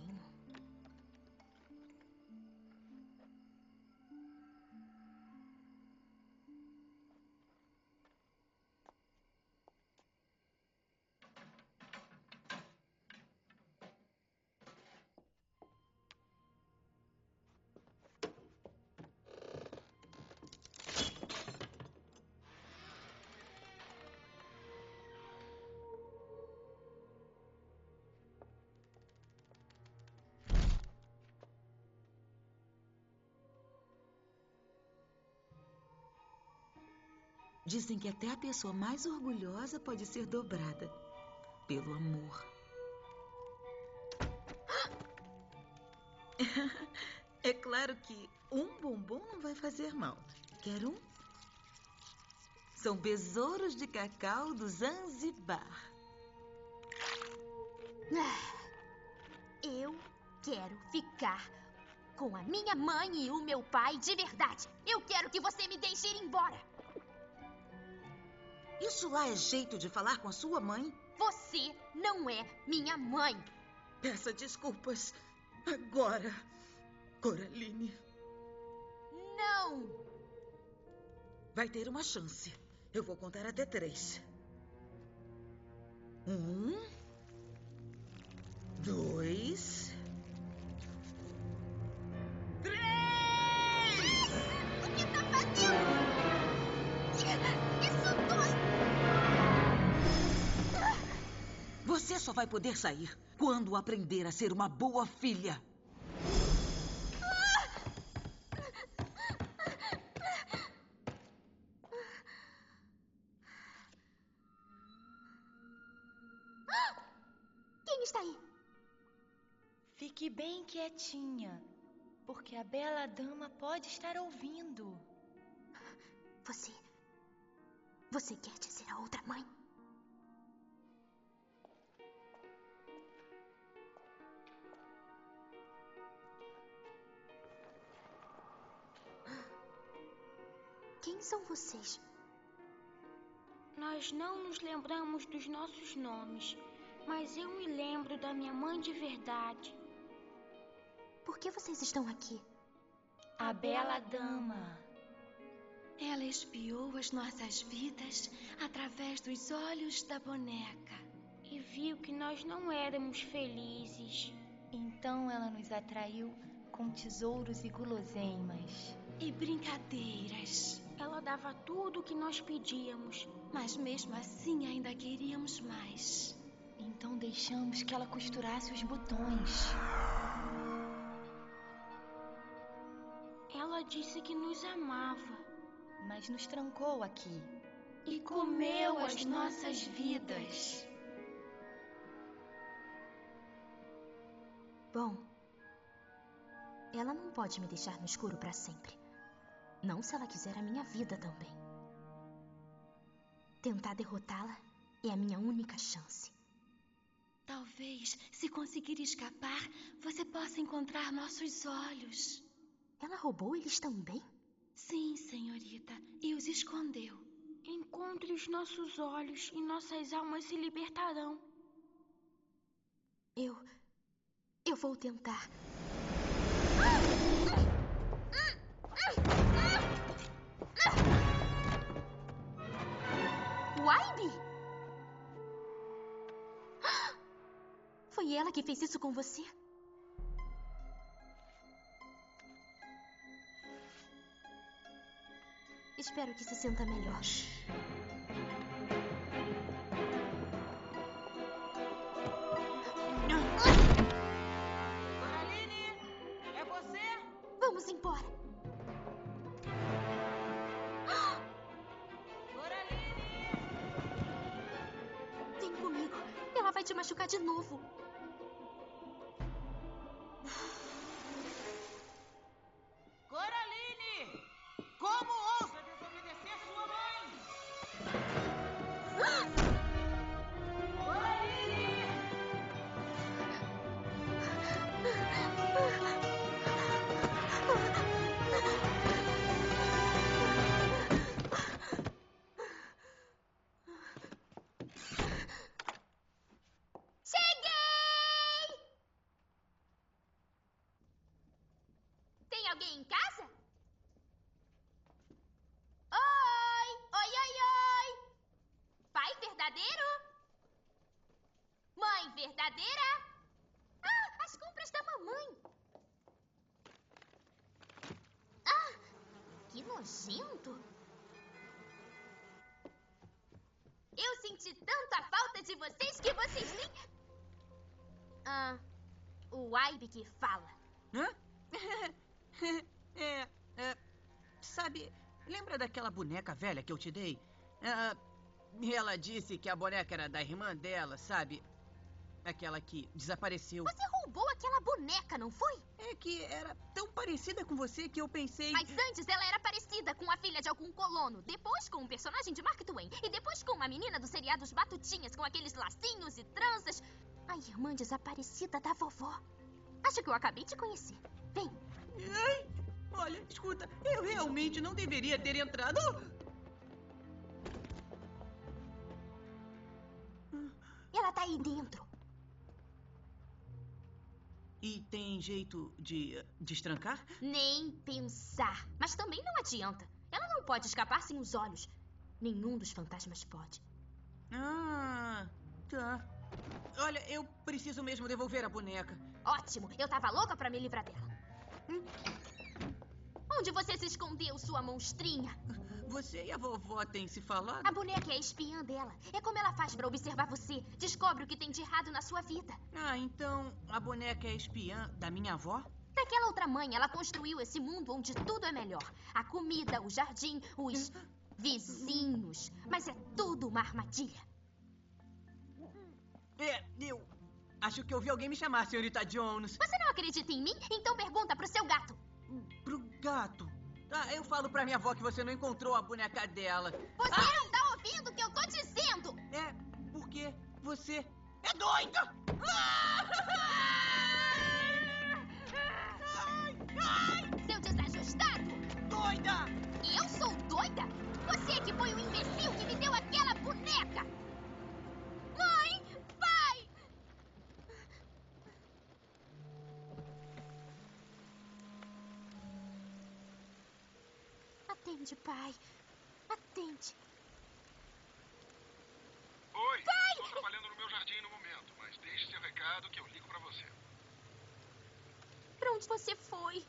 Dizem que até a pessoa mais orgulhosa pode ser dobrada pelo amor. É claro que um bombom não vai fazer mal. Quer um? São besouros de cacau do Zanzibar. Eu quero ficar com a minha mãe e o meu pai de verdade. Eu quero que você me deixe ir embora. Isso lá é jeito de falar com a sua mãe? Você não é minha mãe. Peça desculpas agora, Coraline. Não. Vai ter uma chance. Eu vou contar até três. Um, dois, três! O que tá fazendo? Isso dói! Você só vai poder sair quando aprender a ser uma boa filha. Quem está aí? Fique bem quietinha, porque a bela dama pode estar ouvindo. Você... Você quer dizer a outra mãe? Quem são vocês? Nós não nos lembramos dos nossos nomes, mas eu me lembro da minha mãe de verdade. Por que vocês estão aqui? A bela dama. Ela espiou as nossas vidas através dos olhos da boneca. E viu que nós não éramos felizes. Então ela nos atraiu com tesouros e guloseimas. E brincadeiras. Ela dava tudo o que nós pedíamos. Mas mesmo assim ainda queríamos mais. Então deixamos que ela costurasse os botões. Ela disse que nos amava. Mas nos trancou aqui. E comeu as nossas vidas. Bom, ela não pode me deixar no escuro para sempre. Não se ela quiser a minha vida também. Tentar derrotá-la é a minha única chance. Talvez, se conseguir escapar, você possa encontrar nossos olhos. Ela roubou eles também? Sim, senhorita, e os escondeu. Encontre os nossos olhos e nossas almas se libertarão. Eu... Eu vou tentar. Waibi! Foi ela que fez isso com você? Espero que se sinta melhor. Coraline, é você? Vamos embora. te machucar de novo. Coraline! Como ousa desobedecer sua mãe? Coraline! Cheguei! Tem alguém em casa? Oi! Oi, oi, oi! Pai verdadeiro? Mãe verdadeira? Ah, as compras da mamãe. Ah, que nojento. Eu senti tanta falta de vocês que vocês nem... Ah, o Aibe que fala. Hã? é, é, sabe, lembra daquela boneca velha que eu te dei? Ah, ela disse que a boneca era da irmã dela, sabe? Aquela que desapareceu. Você roubou aquela boneca, não foi? É que era tão parecida com você que eu pensei... Mas antes ela era parecida com a filha de algum colono, depois com um personagem de Mark Twain, e depois com uma menina do seriado Os Batutinhas, com aqueles lacinhos e tranças. A irmã desaparecida da vovó. Acho que eu acabei de conhecer. Vem. Ai, olha, escuta, eu realmente não deveria ter entrado. Ela tá aí dentro. E tem jeito de destrancar? Nem pensar. Mas também não adianta. Ela não pode escapar sem os olhos. Nenhum dos fantasmas pode. Ah, tá. Olha, eu preciso mesmo devolver a boneca. Ótimo, eu tava louca pra me livrar dela. Hum? Onde você se escondeu, sua monstrinha? Você e a vovó têm se falado? A boneca é a espiã dela. É como ela faz pra observar você. Descobre o que tem de errado na sua vida. Ah, então a boneca é espiã da minha avó? Daquela outra mãe, ela construiu esse mundo onde tudo é melhor. A comida, o jardim, os vizinhos. Mas é tudo uma armadilha. É, eu acho que ouvi alguém me chamar, senhorita Jones. Você não acredita em mim? Então pergunta pro seu gato. Pro gato? Ah, eu falo pra minha avó que você não encontrou a boneca dela. Você ah! não tá ouvindo o que eu tô dizendo! É, porque você é doida! Seu desajustado! Doida! Eu sou doida? Você que foi o imbecil que me deu aquela boneca! Mãe! Pai! Atende, pai. Atende. Oi, pai! estou trabalhando no meu jardim no momento, mas deixe seu recado que eu ligo pra você. Pra onde você foi?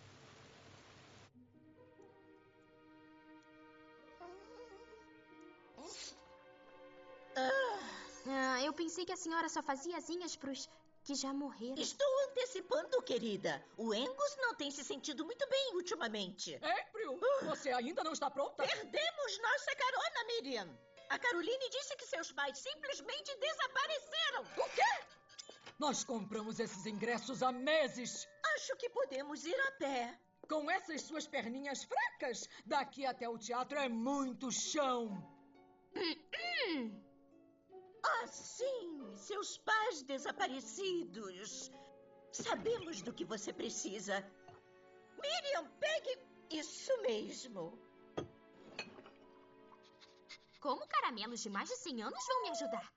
Ah, eu pensei que a senhora só fazia asinhas pros que já morreram. Estou antecipando, querida. O Angus não tem se sentido muito bem ultimamente. April, uh. você ainda não está pronta? Perdemos nossa carona, Miriam. A Caroline disse que seus pais simplesmente desapareceram. O quê? Nós compramos esses ingressos há meses. Acho que podemos ir a pé. Com essas suas perninhas fracas, daqui até o teatro é muito chão. Ah, sim, seus pais desaparecidos. Sabemos do que você precisa. Miriam, pegue isso mesmo. Como caramelos de mais de cem anos vão me ajudar?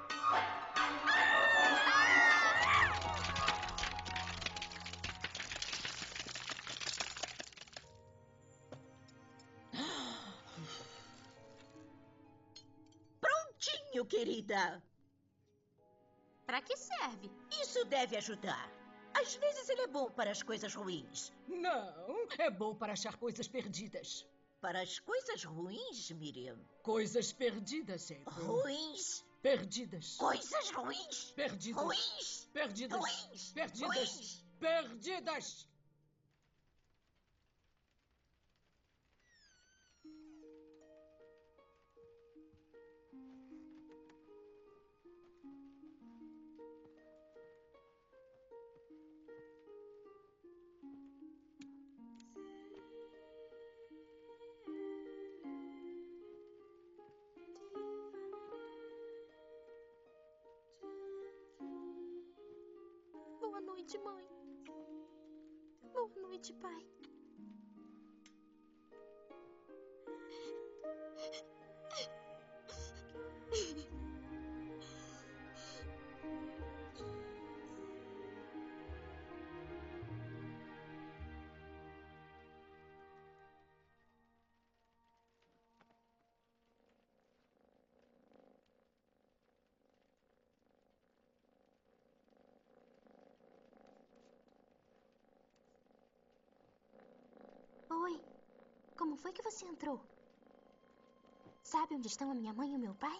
Prontinho, querida. Pra que serve? Isso deve ajudar. Às vezes ele é bom para as coisas ruins. Não, é bom para achar coisas perdidas. Para as coisas ruins, Miriam? Coisas perdidas, April. Ruins? Perdidas. Coisas ruins? Perdidas. Ruins? Perdidas. Ruins? Perdidas. Ruins? Perdidas. noite, mãe. Boa noite, pai. Oi, como foi que você entrou? Sabe onde estão a minha mãe e o meu pai?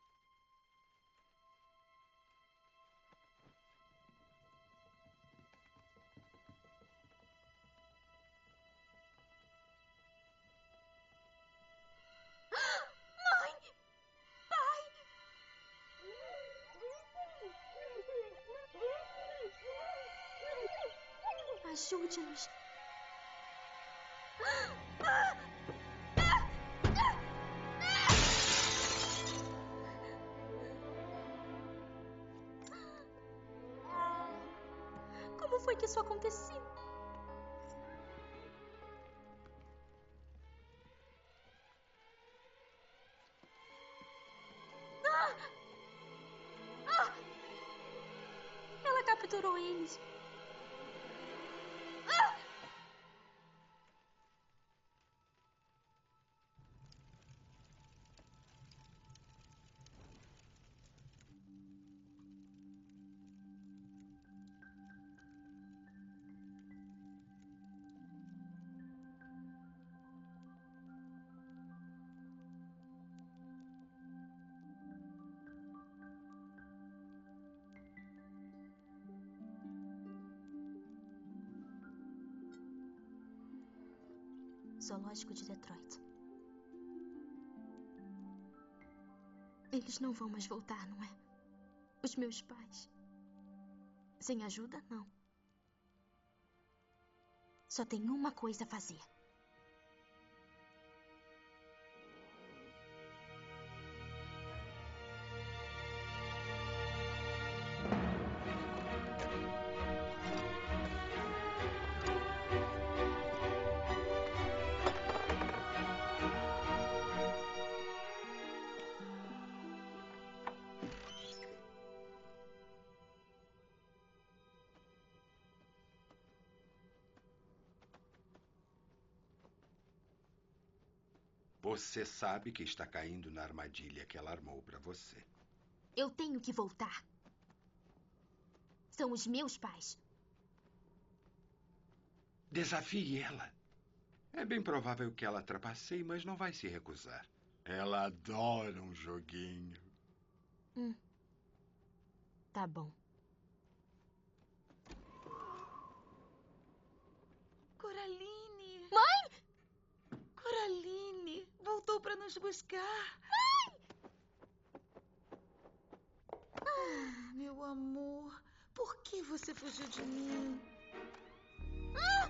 Mãe! Pai! Ajude-nos. Como foi que isso aconteceu? Ah! Ah! Ela capturou eles. Ah! Zoológico de Detroit. Eles não vão mais voltar, não é? Os meus pais. Sem ajuda, não. Só tem uma coisa a fazer. Você sabe que está caindo na armadilha que ela armou para você. Eu tenho que voltar. São os meus pais. Desafie ela. É bem provável que ela trapaceie, mas não vai se recusar. Ela adora um joguinho. Hum. Tá bom. Coraline! Mãe! Coraline! Voltou para nos buscar. Mãe! Ah, meu amor, por que você fugiu de mim? Ah!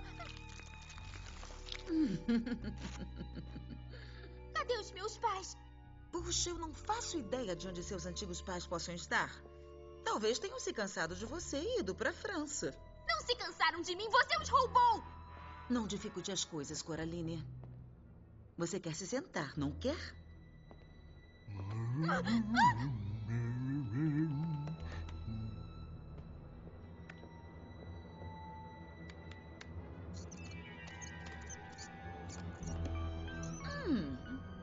Cadê os meus pais? Puxa, eu não faço ideia de onde seus antigos pais possam estar. Talvez tenham se cansado de você e ido para a França. Não se cansaram de mim, você os roubou! Não dificulte as coisas, Coraline. Você quer se sentar, não quer? Hum.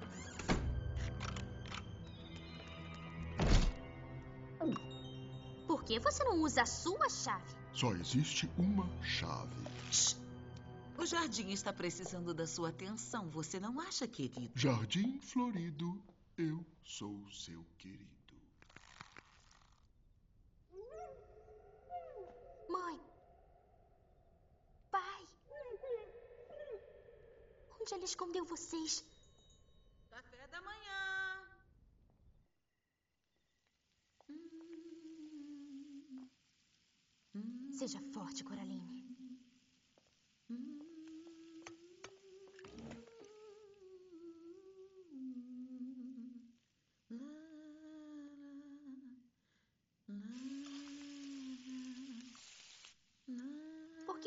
Por que você não usa a sua chave? Só existe uma chave. Shhh. O jardim está precisando da sua atenção, você não acha, querido? Jardim florido, eu sou seu querido. Mãe. Pai. Onde ele escondeu vocês? Café da manhã. Seja forte, Coraline.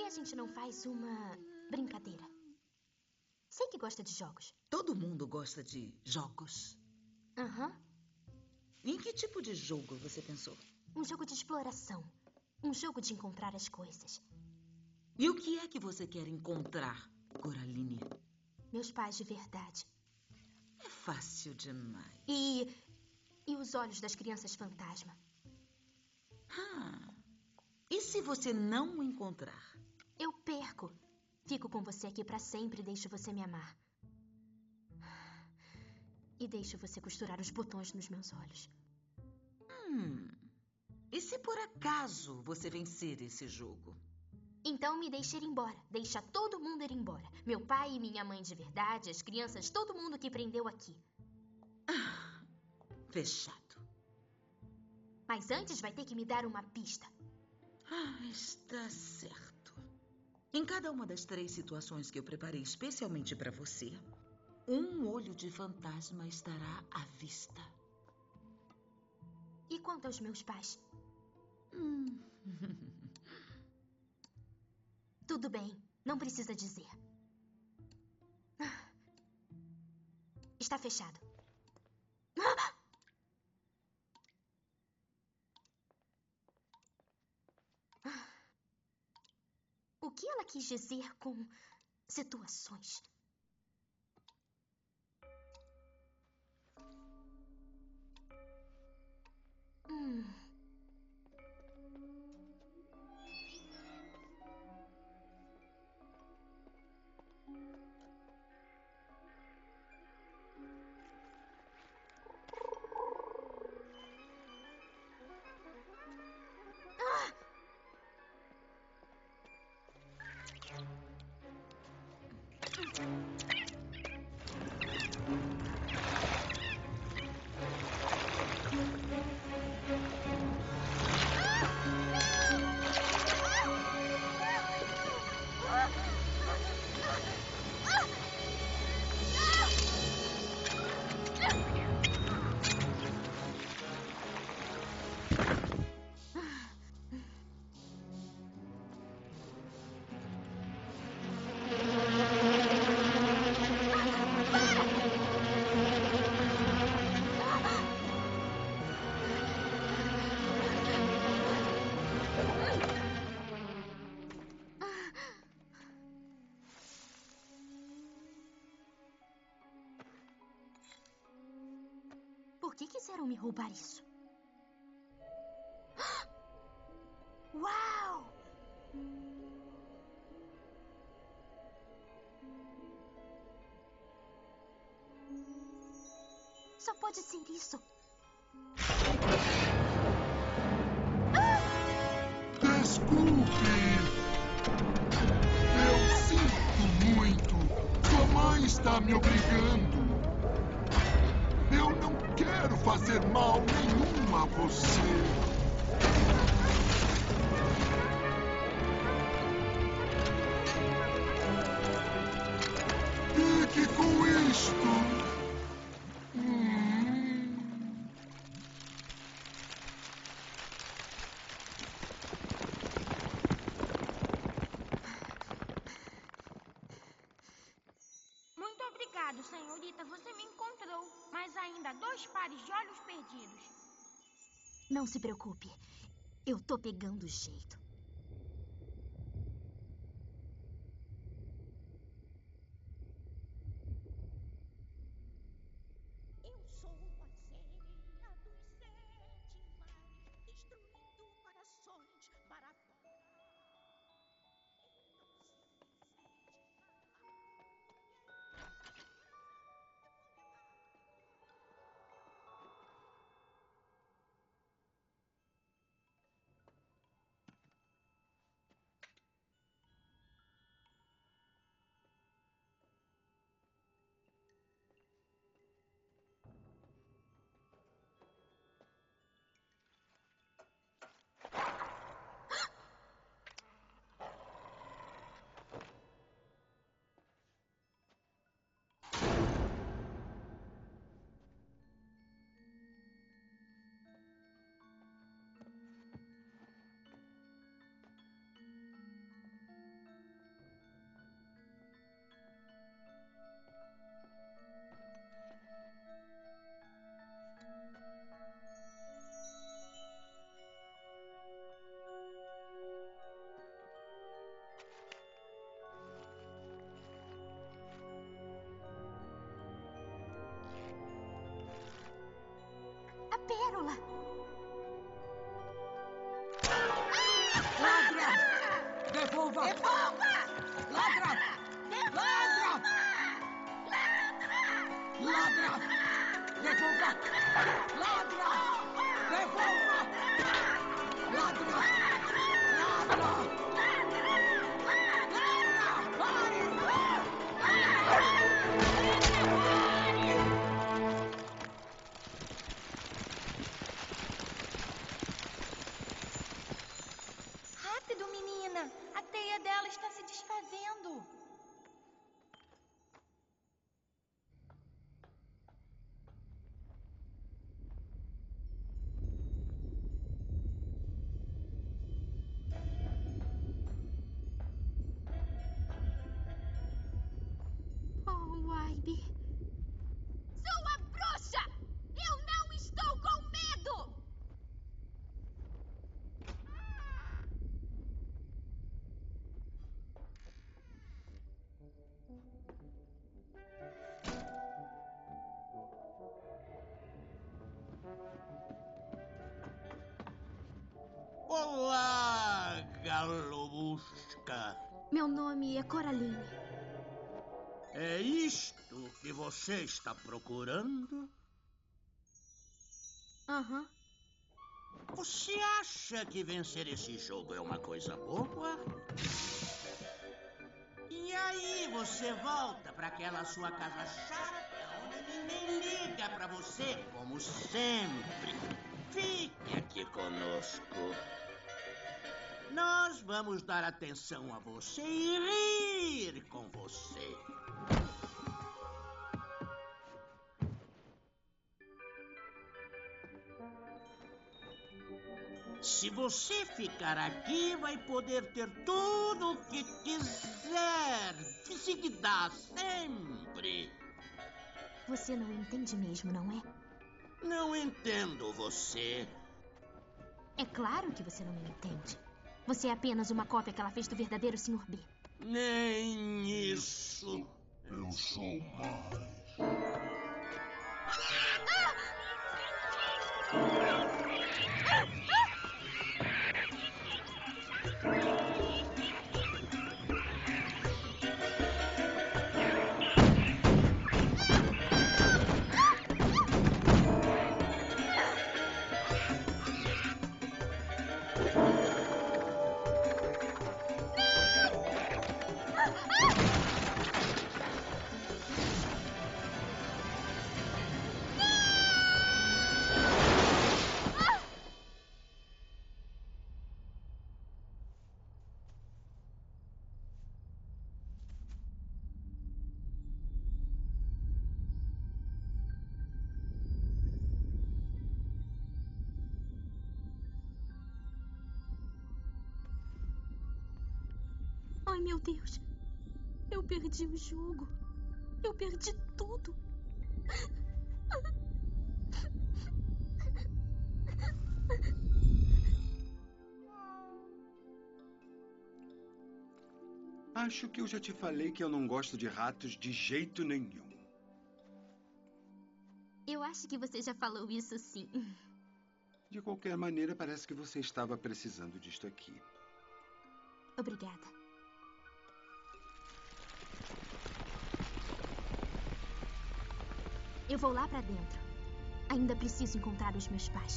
que a gente não faz uma brincadeira? Sei que gosta de jogos. Todo mundo gosta de jogos. Aham. Uhum. Em que tipo de jogo você pensou? Um jogo de exploração. Um jogo de encontrar as coisas. E o que é que você quer encontrar, Coraline? Meus pais de verdade. É fácil demais. E... e os olhos das crianças fantasma. Ah, e se você não o encontrar? Eu perco. Fico com você aqui pra sempre e deixo você me amar. E deixo você costurar os botões nos meus olhos. Hum. E se por acaso você vencer esse jogo? Então me deixe ir embora. Deixa todo mundo ir embora. Meu pai e minha mãe de verdade, as crianças, todo mundo que prendeu aqui. Ah, fechado. Mas antes vai ter que me dar uma pista. Ah, está certo. Em cada uma das três situações que eu preparei especialmente para você, um olho de fantasma estará à vista. E quanto aos meus pais? Hum. Tudo bem, não precisa dizer. Está fechado. O que ela quis dizer com situações? Hum. Por que quiseram me roubar isso? Uau! Só pode ser isso. Desculpe! Eu sinto muito. Sua mãe está me obrigando. Eu não quero fazer mal nenhum a você. Fique com isto. Hum. Muito obrigado, senhorita. Você me encontrou. Mas ainda há dois pares de olhos perdidos. Não se preocupe. Eu tô pegando jeito. Eu sou a ceia dos sete mares, destruindo corações para fora. Devolva! Devolva! Ladra! Ladra! Ladra! Devolva! Ladra! Devolva! Ladra! Ladra! Rápido, menina! A teia dela está se desfazendo. Oh, Waibe. Sua bruxa! Eu não estou com medo! Olá, galobusca. Meu nome é Coraline. É isto que você está procurando? Aham. Você acha que vencer esse jogo é uma coisa boa? E aí você volta para aquela sua casa chata onde ninguém liga para você, como sempre. Fique aqui conosco. Nós vamos dar atenção a você e rir com você. Se você ficar aqui, vai poder ter tudo o que quiser. Que se lhe dá sempre. Você não entende mesmo, não é? Não entendo você. É claro que você não me entende. Você é apenas uma cópia que ela fez do verdadeiro senhor B. Nem isso. Eu sou mais. Ai, meu Deus. Eu perdi o jogo. Eu perdi tudo. Acho que eu já te falei que eu não gosto de ratos de jeito nenhum. Eu acho que você já falou isso, sim. De qualquer maneira, parece que você estava precisando disto aqui. Obrigada. Eu vou lá pra dentro. Ainda preciso encontrar os meus pais.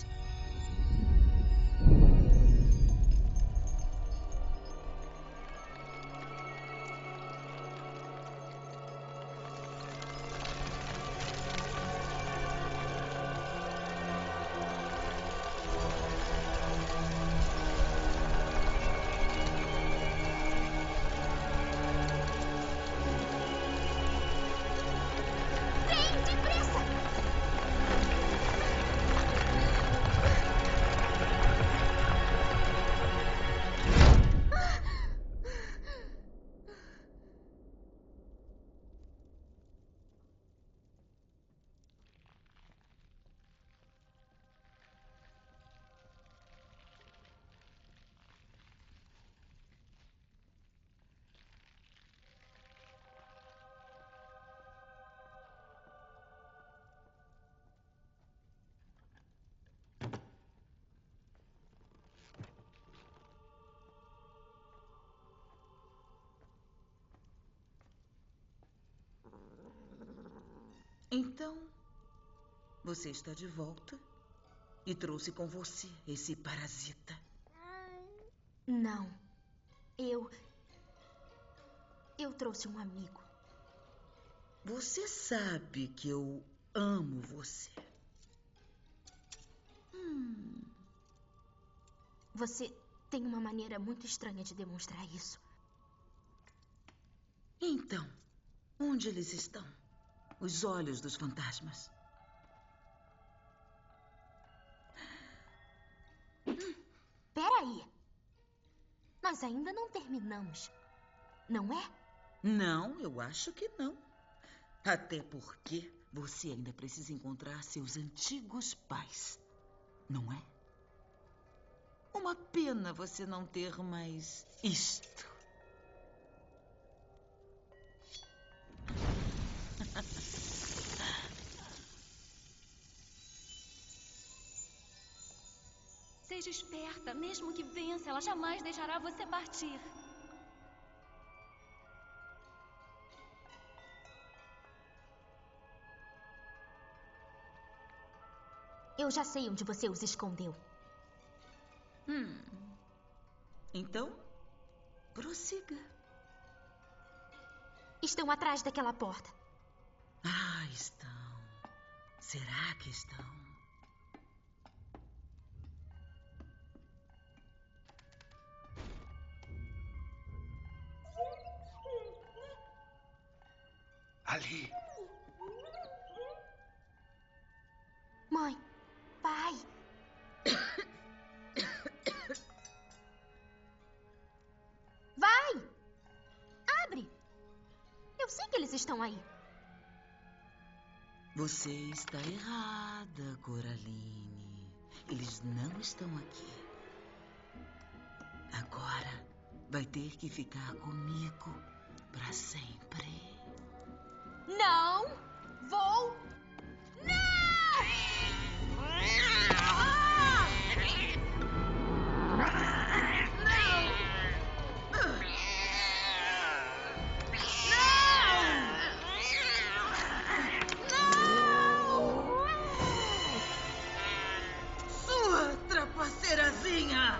Vem, depressa! Então, você está de volta e trouxe com você esse parasita. Não. Eu... Eu trouxe um amigo. Você sabe que eu amo você. Hum. Você tem uma maneira muito estranha de demonstrar isso. Então, onde eles estão? Os olhos dos fantasmas. Hum, peraí. Nós ainda não terminamos, não é? Não, eu acho que não. Até porque você ainda precisa encontrar seus antigos pais, não é? Uma pena você não ter mais isto. Seja esperta, mesmo que vença, ela jamais deixará você partir. Eu já sei onde você os escondeu. Hum. Então, prossiga. Estão atrás daquela porta. Ah, estão. Será que estão? Ali. Mãe, pai. Vai! Abre! Eu sei que eles estão aí. Você está errada, Coraline. Eles não estão aqui. Agora vai ter que ficar comigo para sempre. Não vou. Sua trapaceirazinha!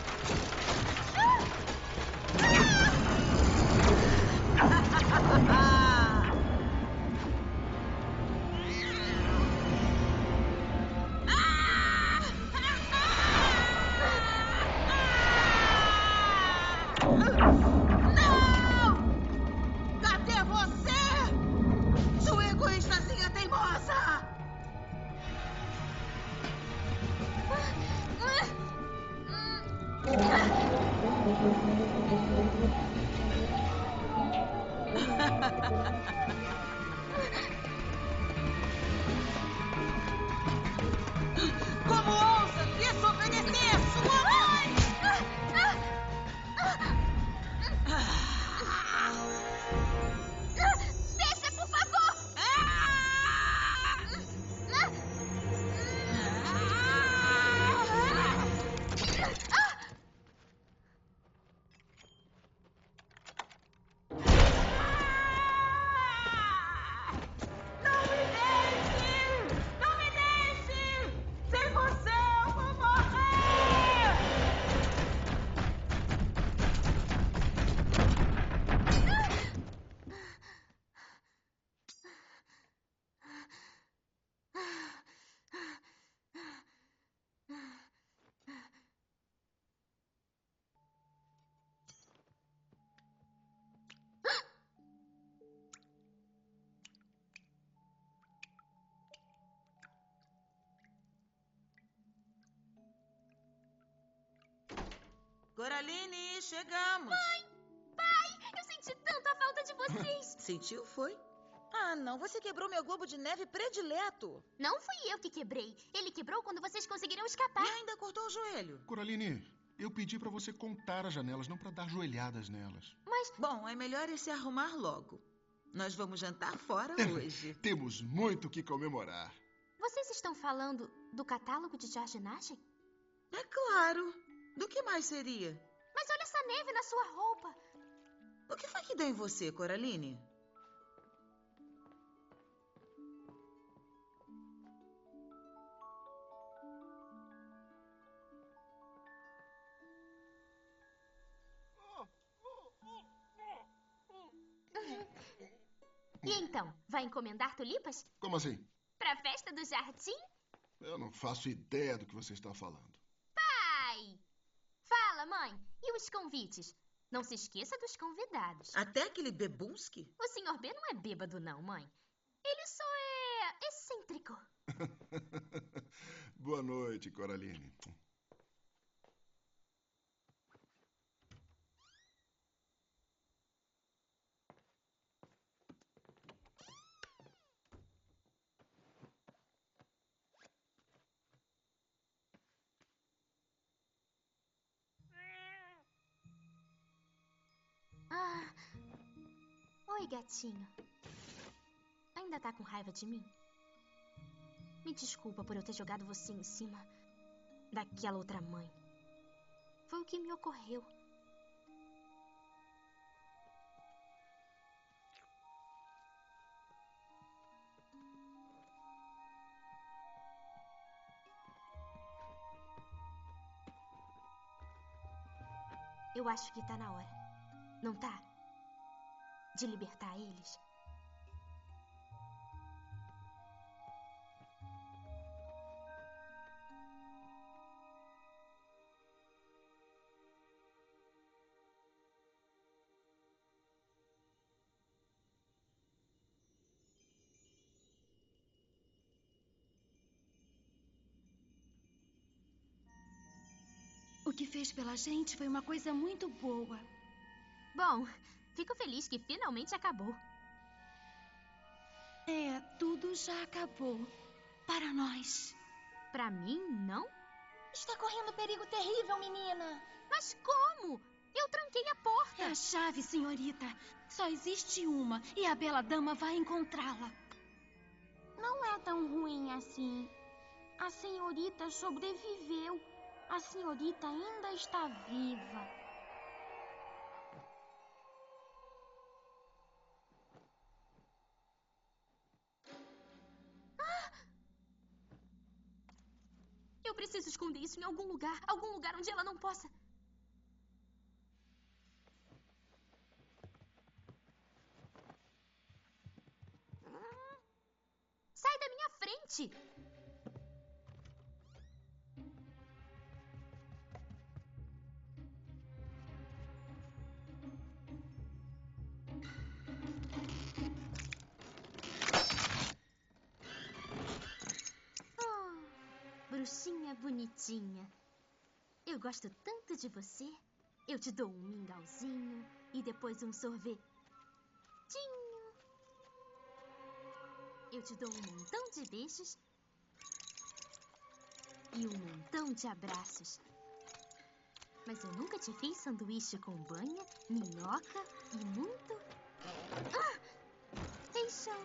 Como ousa desobedecer sua mãe? Deixa, por favor! Coraline, chegamos. Mãe, pai, eu senti tanta falta de vocês. Sentiu, foi? Ah, não. Você quebrou meu globo de neve predileto. Não fui eu que quebrei. Ele quebrou quando vocês conseguiram escapar. E ainda cortou o joelho. Coraline, eu pedi pra você contar as janelas, não pra dar joelhadas nelas. Mas... Bom, é melhor é se arrumar logo. Nós vamos jantar fora hoje. Temos muito o que comemorar. Vocês estão falando do catálogo de jardinagem? É claro. Do que mais seria? Mas olha essa neve na sua roupa. O que foi que deu em você, Coraline? E então, vai encomendar tulipas? Como assim? Pra festa do jardim? Eu não faço ideia do que você está falando. Pai! Fala, mãe. E os convites? Não se esqueça dos convidados. Até aquele Bebunski? O senhor B não é bêbado, não, mãe. Ele só é excêntrico. Boa noite, Coraline. Ah. Oi, gatinho. Ainda tá com raiva de mim? Me desculpa por eu ter jogado você em cima daquela outra mãe. Foi o que me ocorreu. Eu acho que tá na hora. Não tá? De libertar eles. O que fez pela gente foi uma coisa muito boa. Bom, fico feliz que finalmente acabou. É, tudo já acabou. Para nós. Pra mim, não? Está correndo perigo terrível, menina. Mas como? Eu tranquei a porta. É a chave, senhorita. Só existe uma e a bela dama vai encontrá-la. Não é tão ruim assim. A senhorita sobreviveu. A senhorita ainda está viva. Ah! Eu preciso esconder isso em algum lugar. Algum lugar onde ela não possa... Sai da minha frente! Bruxinha bonitinha. Eu gosto tanto de você. Eu te dou um mingauzinho e depois um sorvetinho. Eu te dou um montão de beijos e um montão de abraços. Mas eu nunca te fiz sanduíche com banha, minhoca e muito... Ah! Deixa...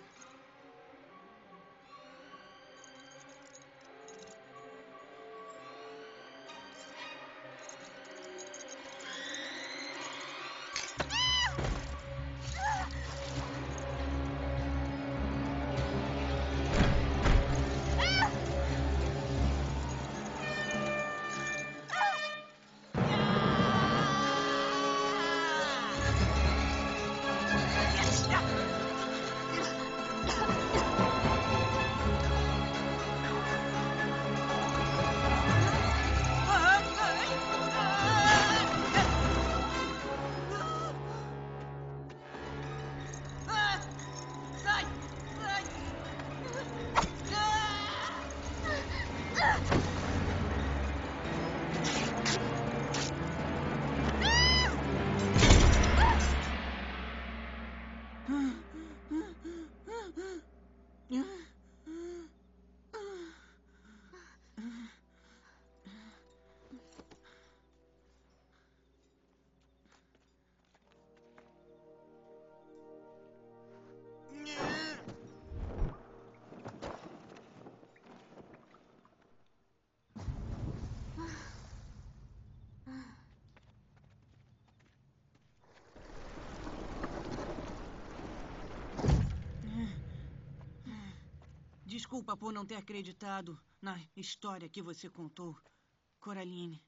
Desculpa por não ter acreditado na história que você contou, Coraline.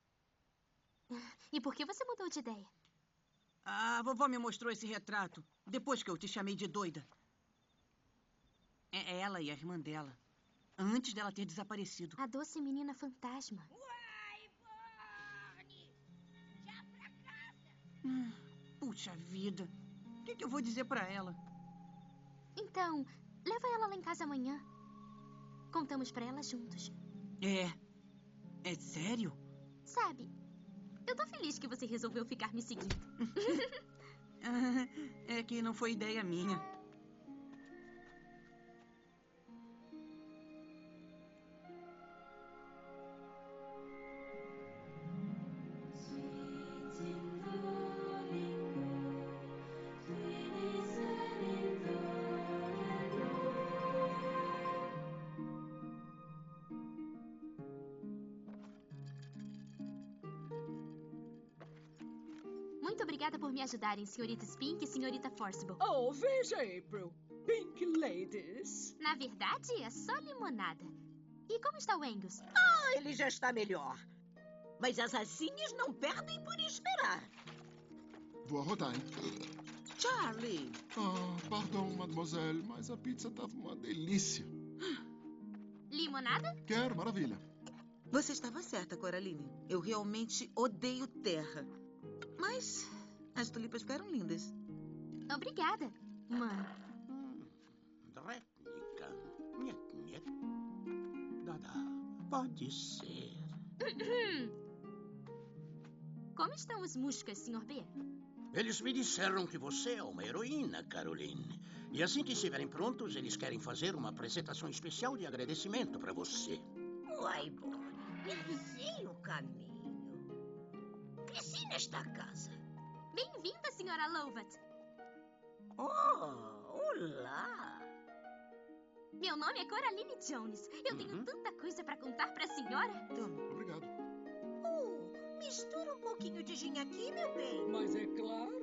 E por que você mudou de ideia? A vovó me mostrou esse retrato depois que eu te chamei de doida. É ela e a irmã dela. Antes dela ter desaparecido. A doce menina fantasma. Uai, Bonnie! Já pra casa! Hum, puxa vida. O que, que eu vou dizer pra ela? Então, leva ela lá em casa amanhã. Contamos pra ela juntos. É. É sério? Sabe, eu tô feliz que você resolveu ficar me seguindo. É que não foi ideia minha. Muito obrigada por me ajudarem, senhorita Spink e senhorita Forcible. Oh, veja, April. Pink Ladies. Na verdade, é só limonada. E como está o Angus? Ah, ele já está melhor. Mas as asinhas não perdem por esperar. Vou arrotar, hein? Charlie! Ah, pardon, mademoiselle, mas a pizza estava uma delícia. Limonada? Quero, maravilha. Você estava certa, Coraline. Eu realmente odeio terra. Mas as tulipas ficaram lindas. Obrigada, mãe. Hum, Dretnica. Nhet, nhet. Dada, pode ser. Como estão os muscas, senhor B? Eles me disseram que você é uma heroína, Caroline. E assim que estiverem prontos, eles querem fazer uma apresentação especial de agradecimento para você. Uai, Bonnie, eu sei o caminho. Cresci nesta casa. Bem-vinda, senhora Lovat. Oh, olá. Meu nome é Coraline Jones. Eu uhum. tenho tanta coisa para contar para a senhora. Toma, obrigado. Oh, mistura um pouquinho de gin aqui, meu bem. Mas é claro.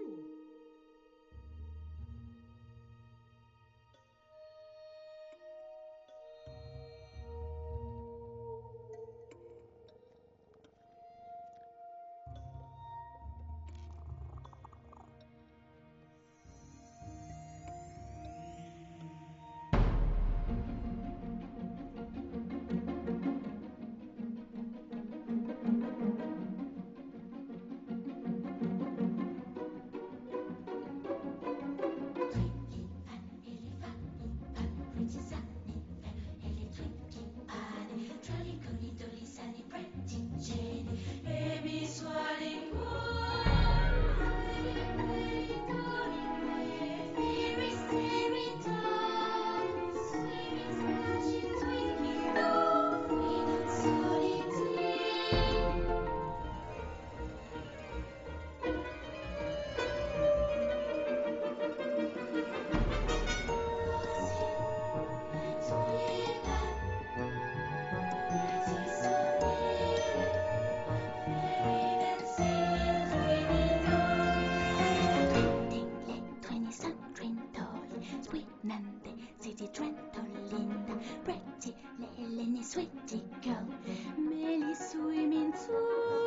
Sweetie girl, me li swimming too.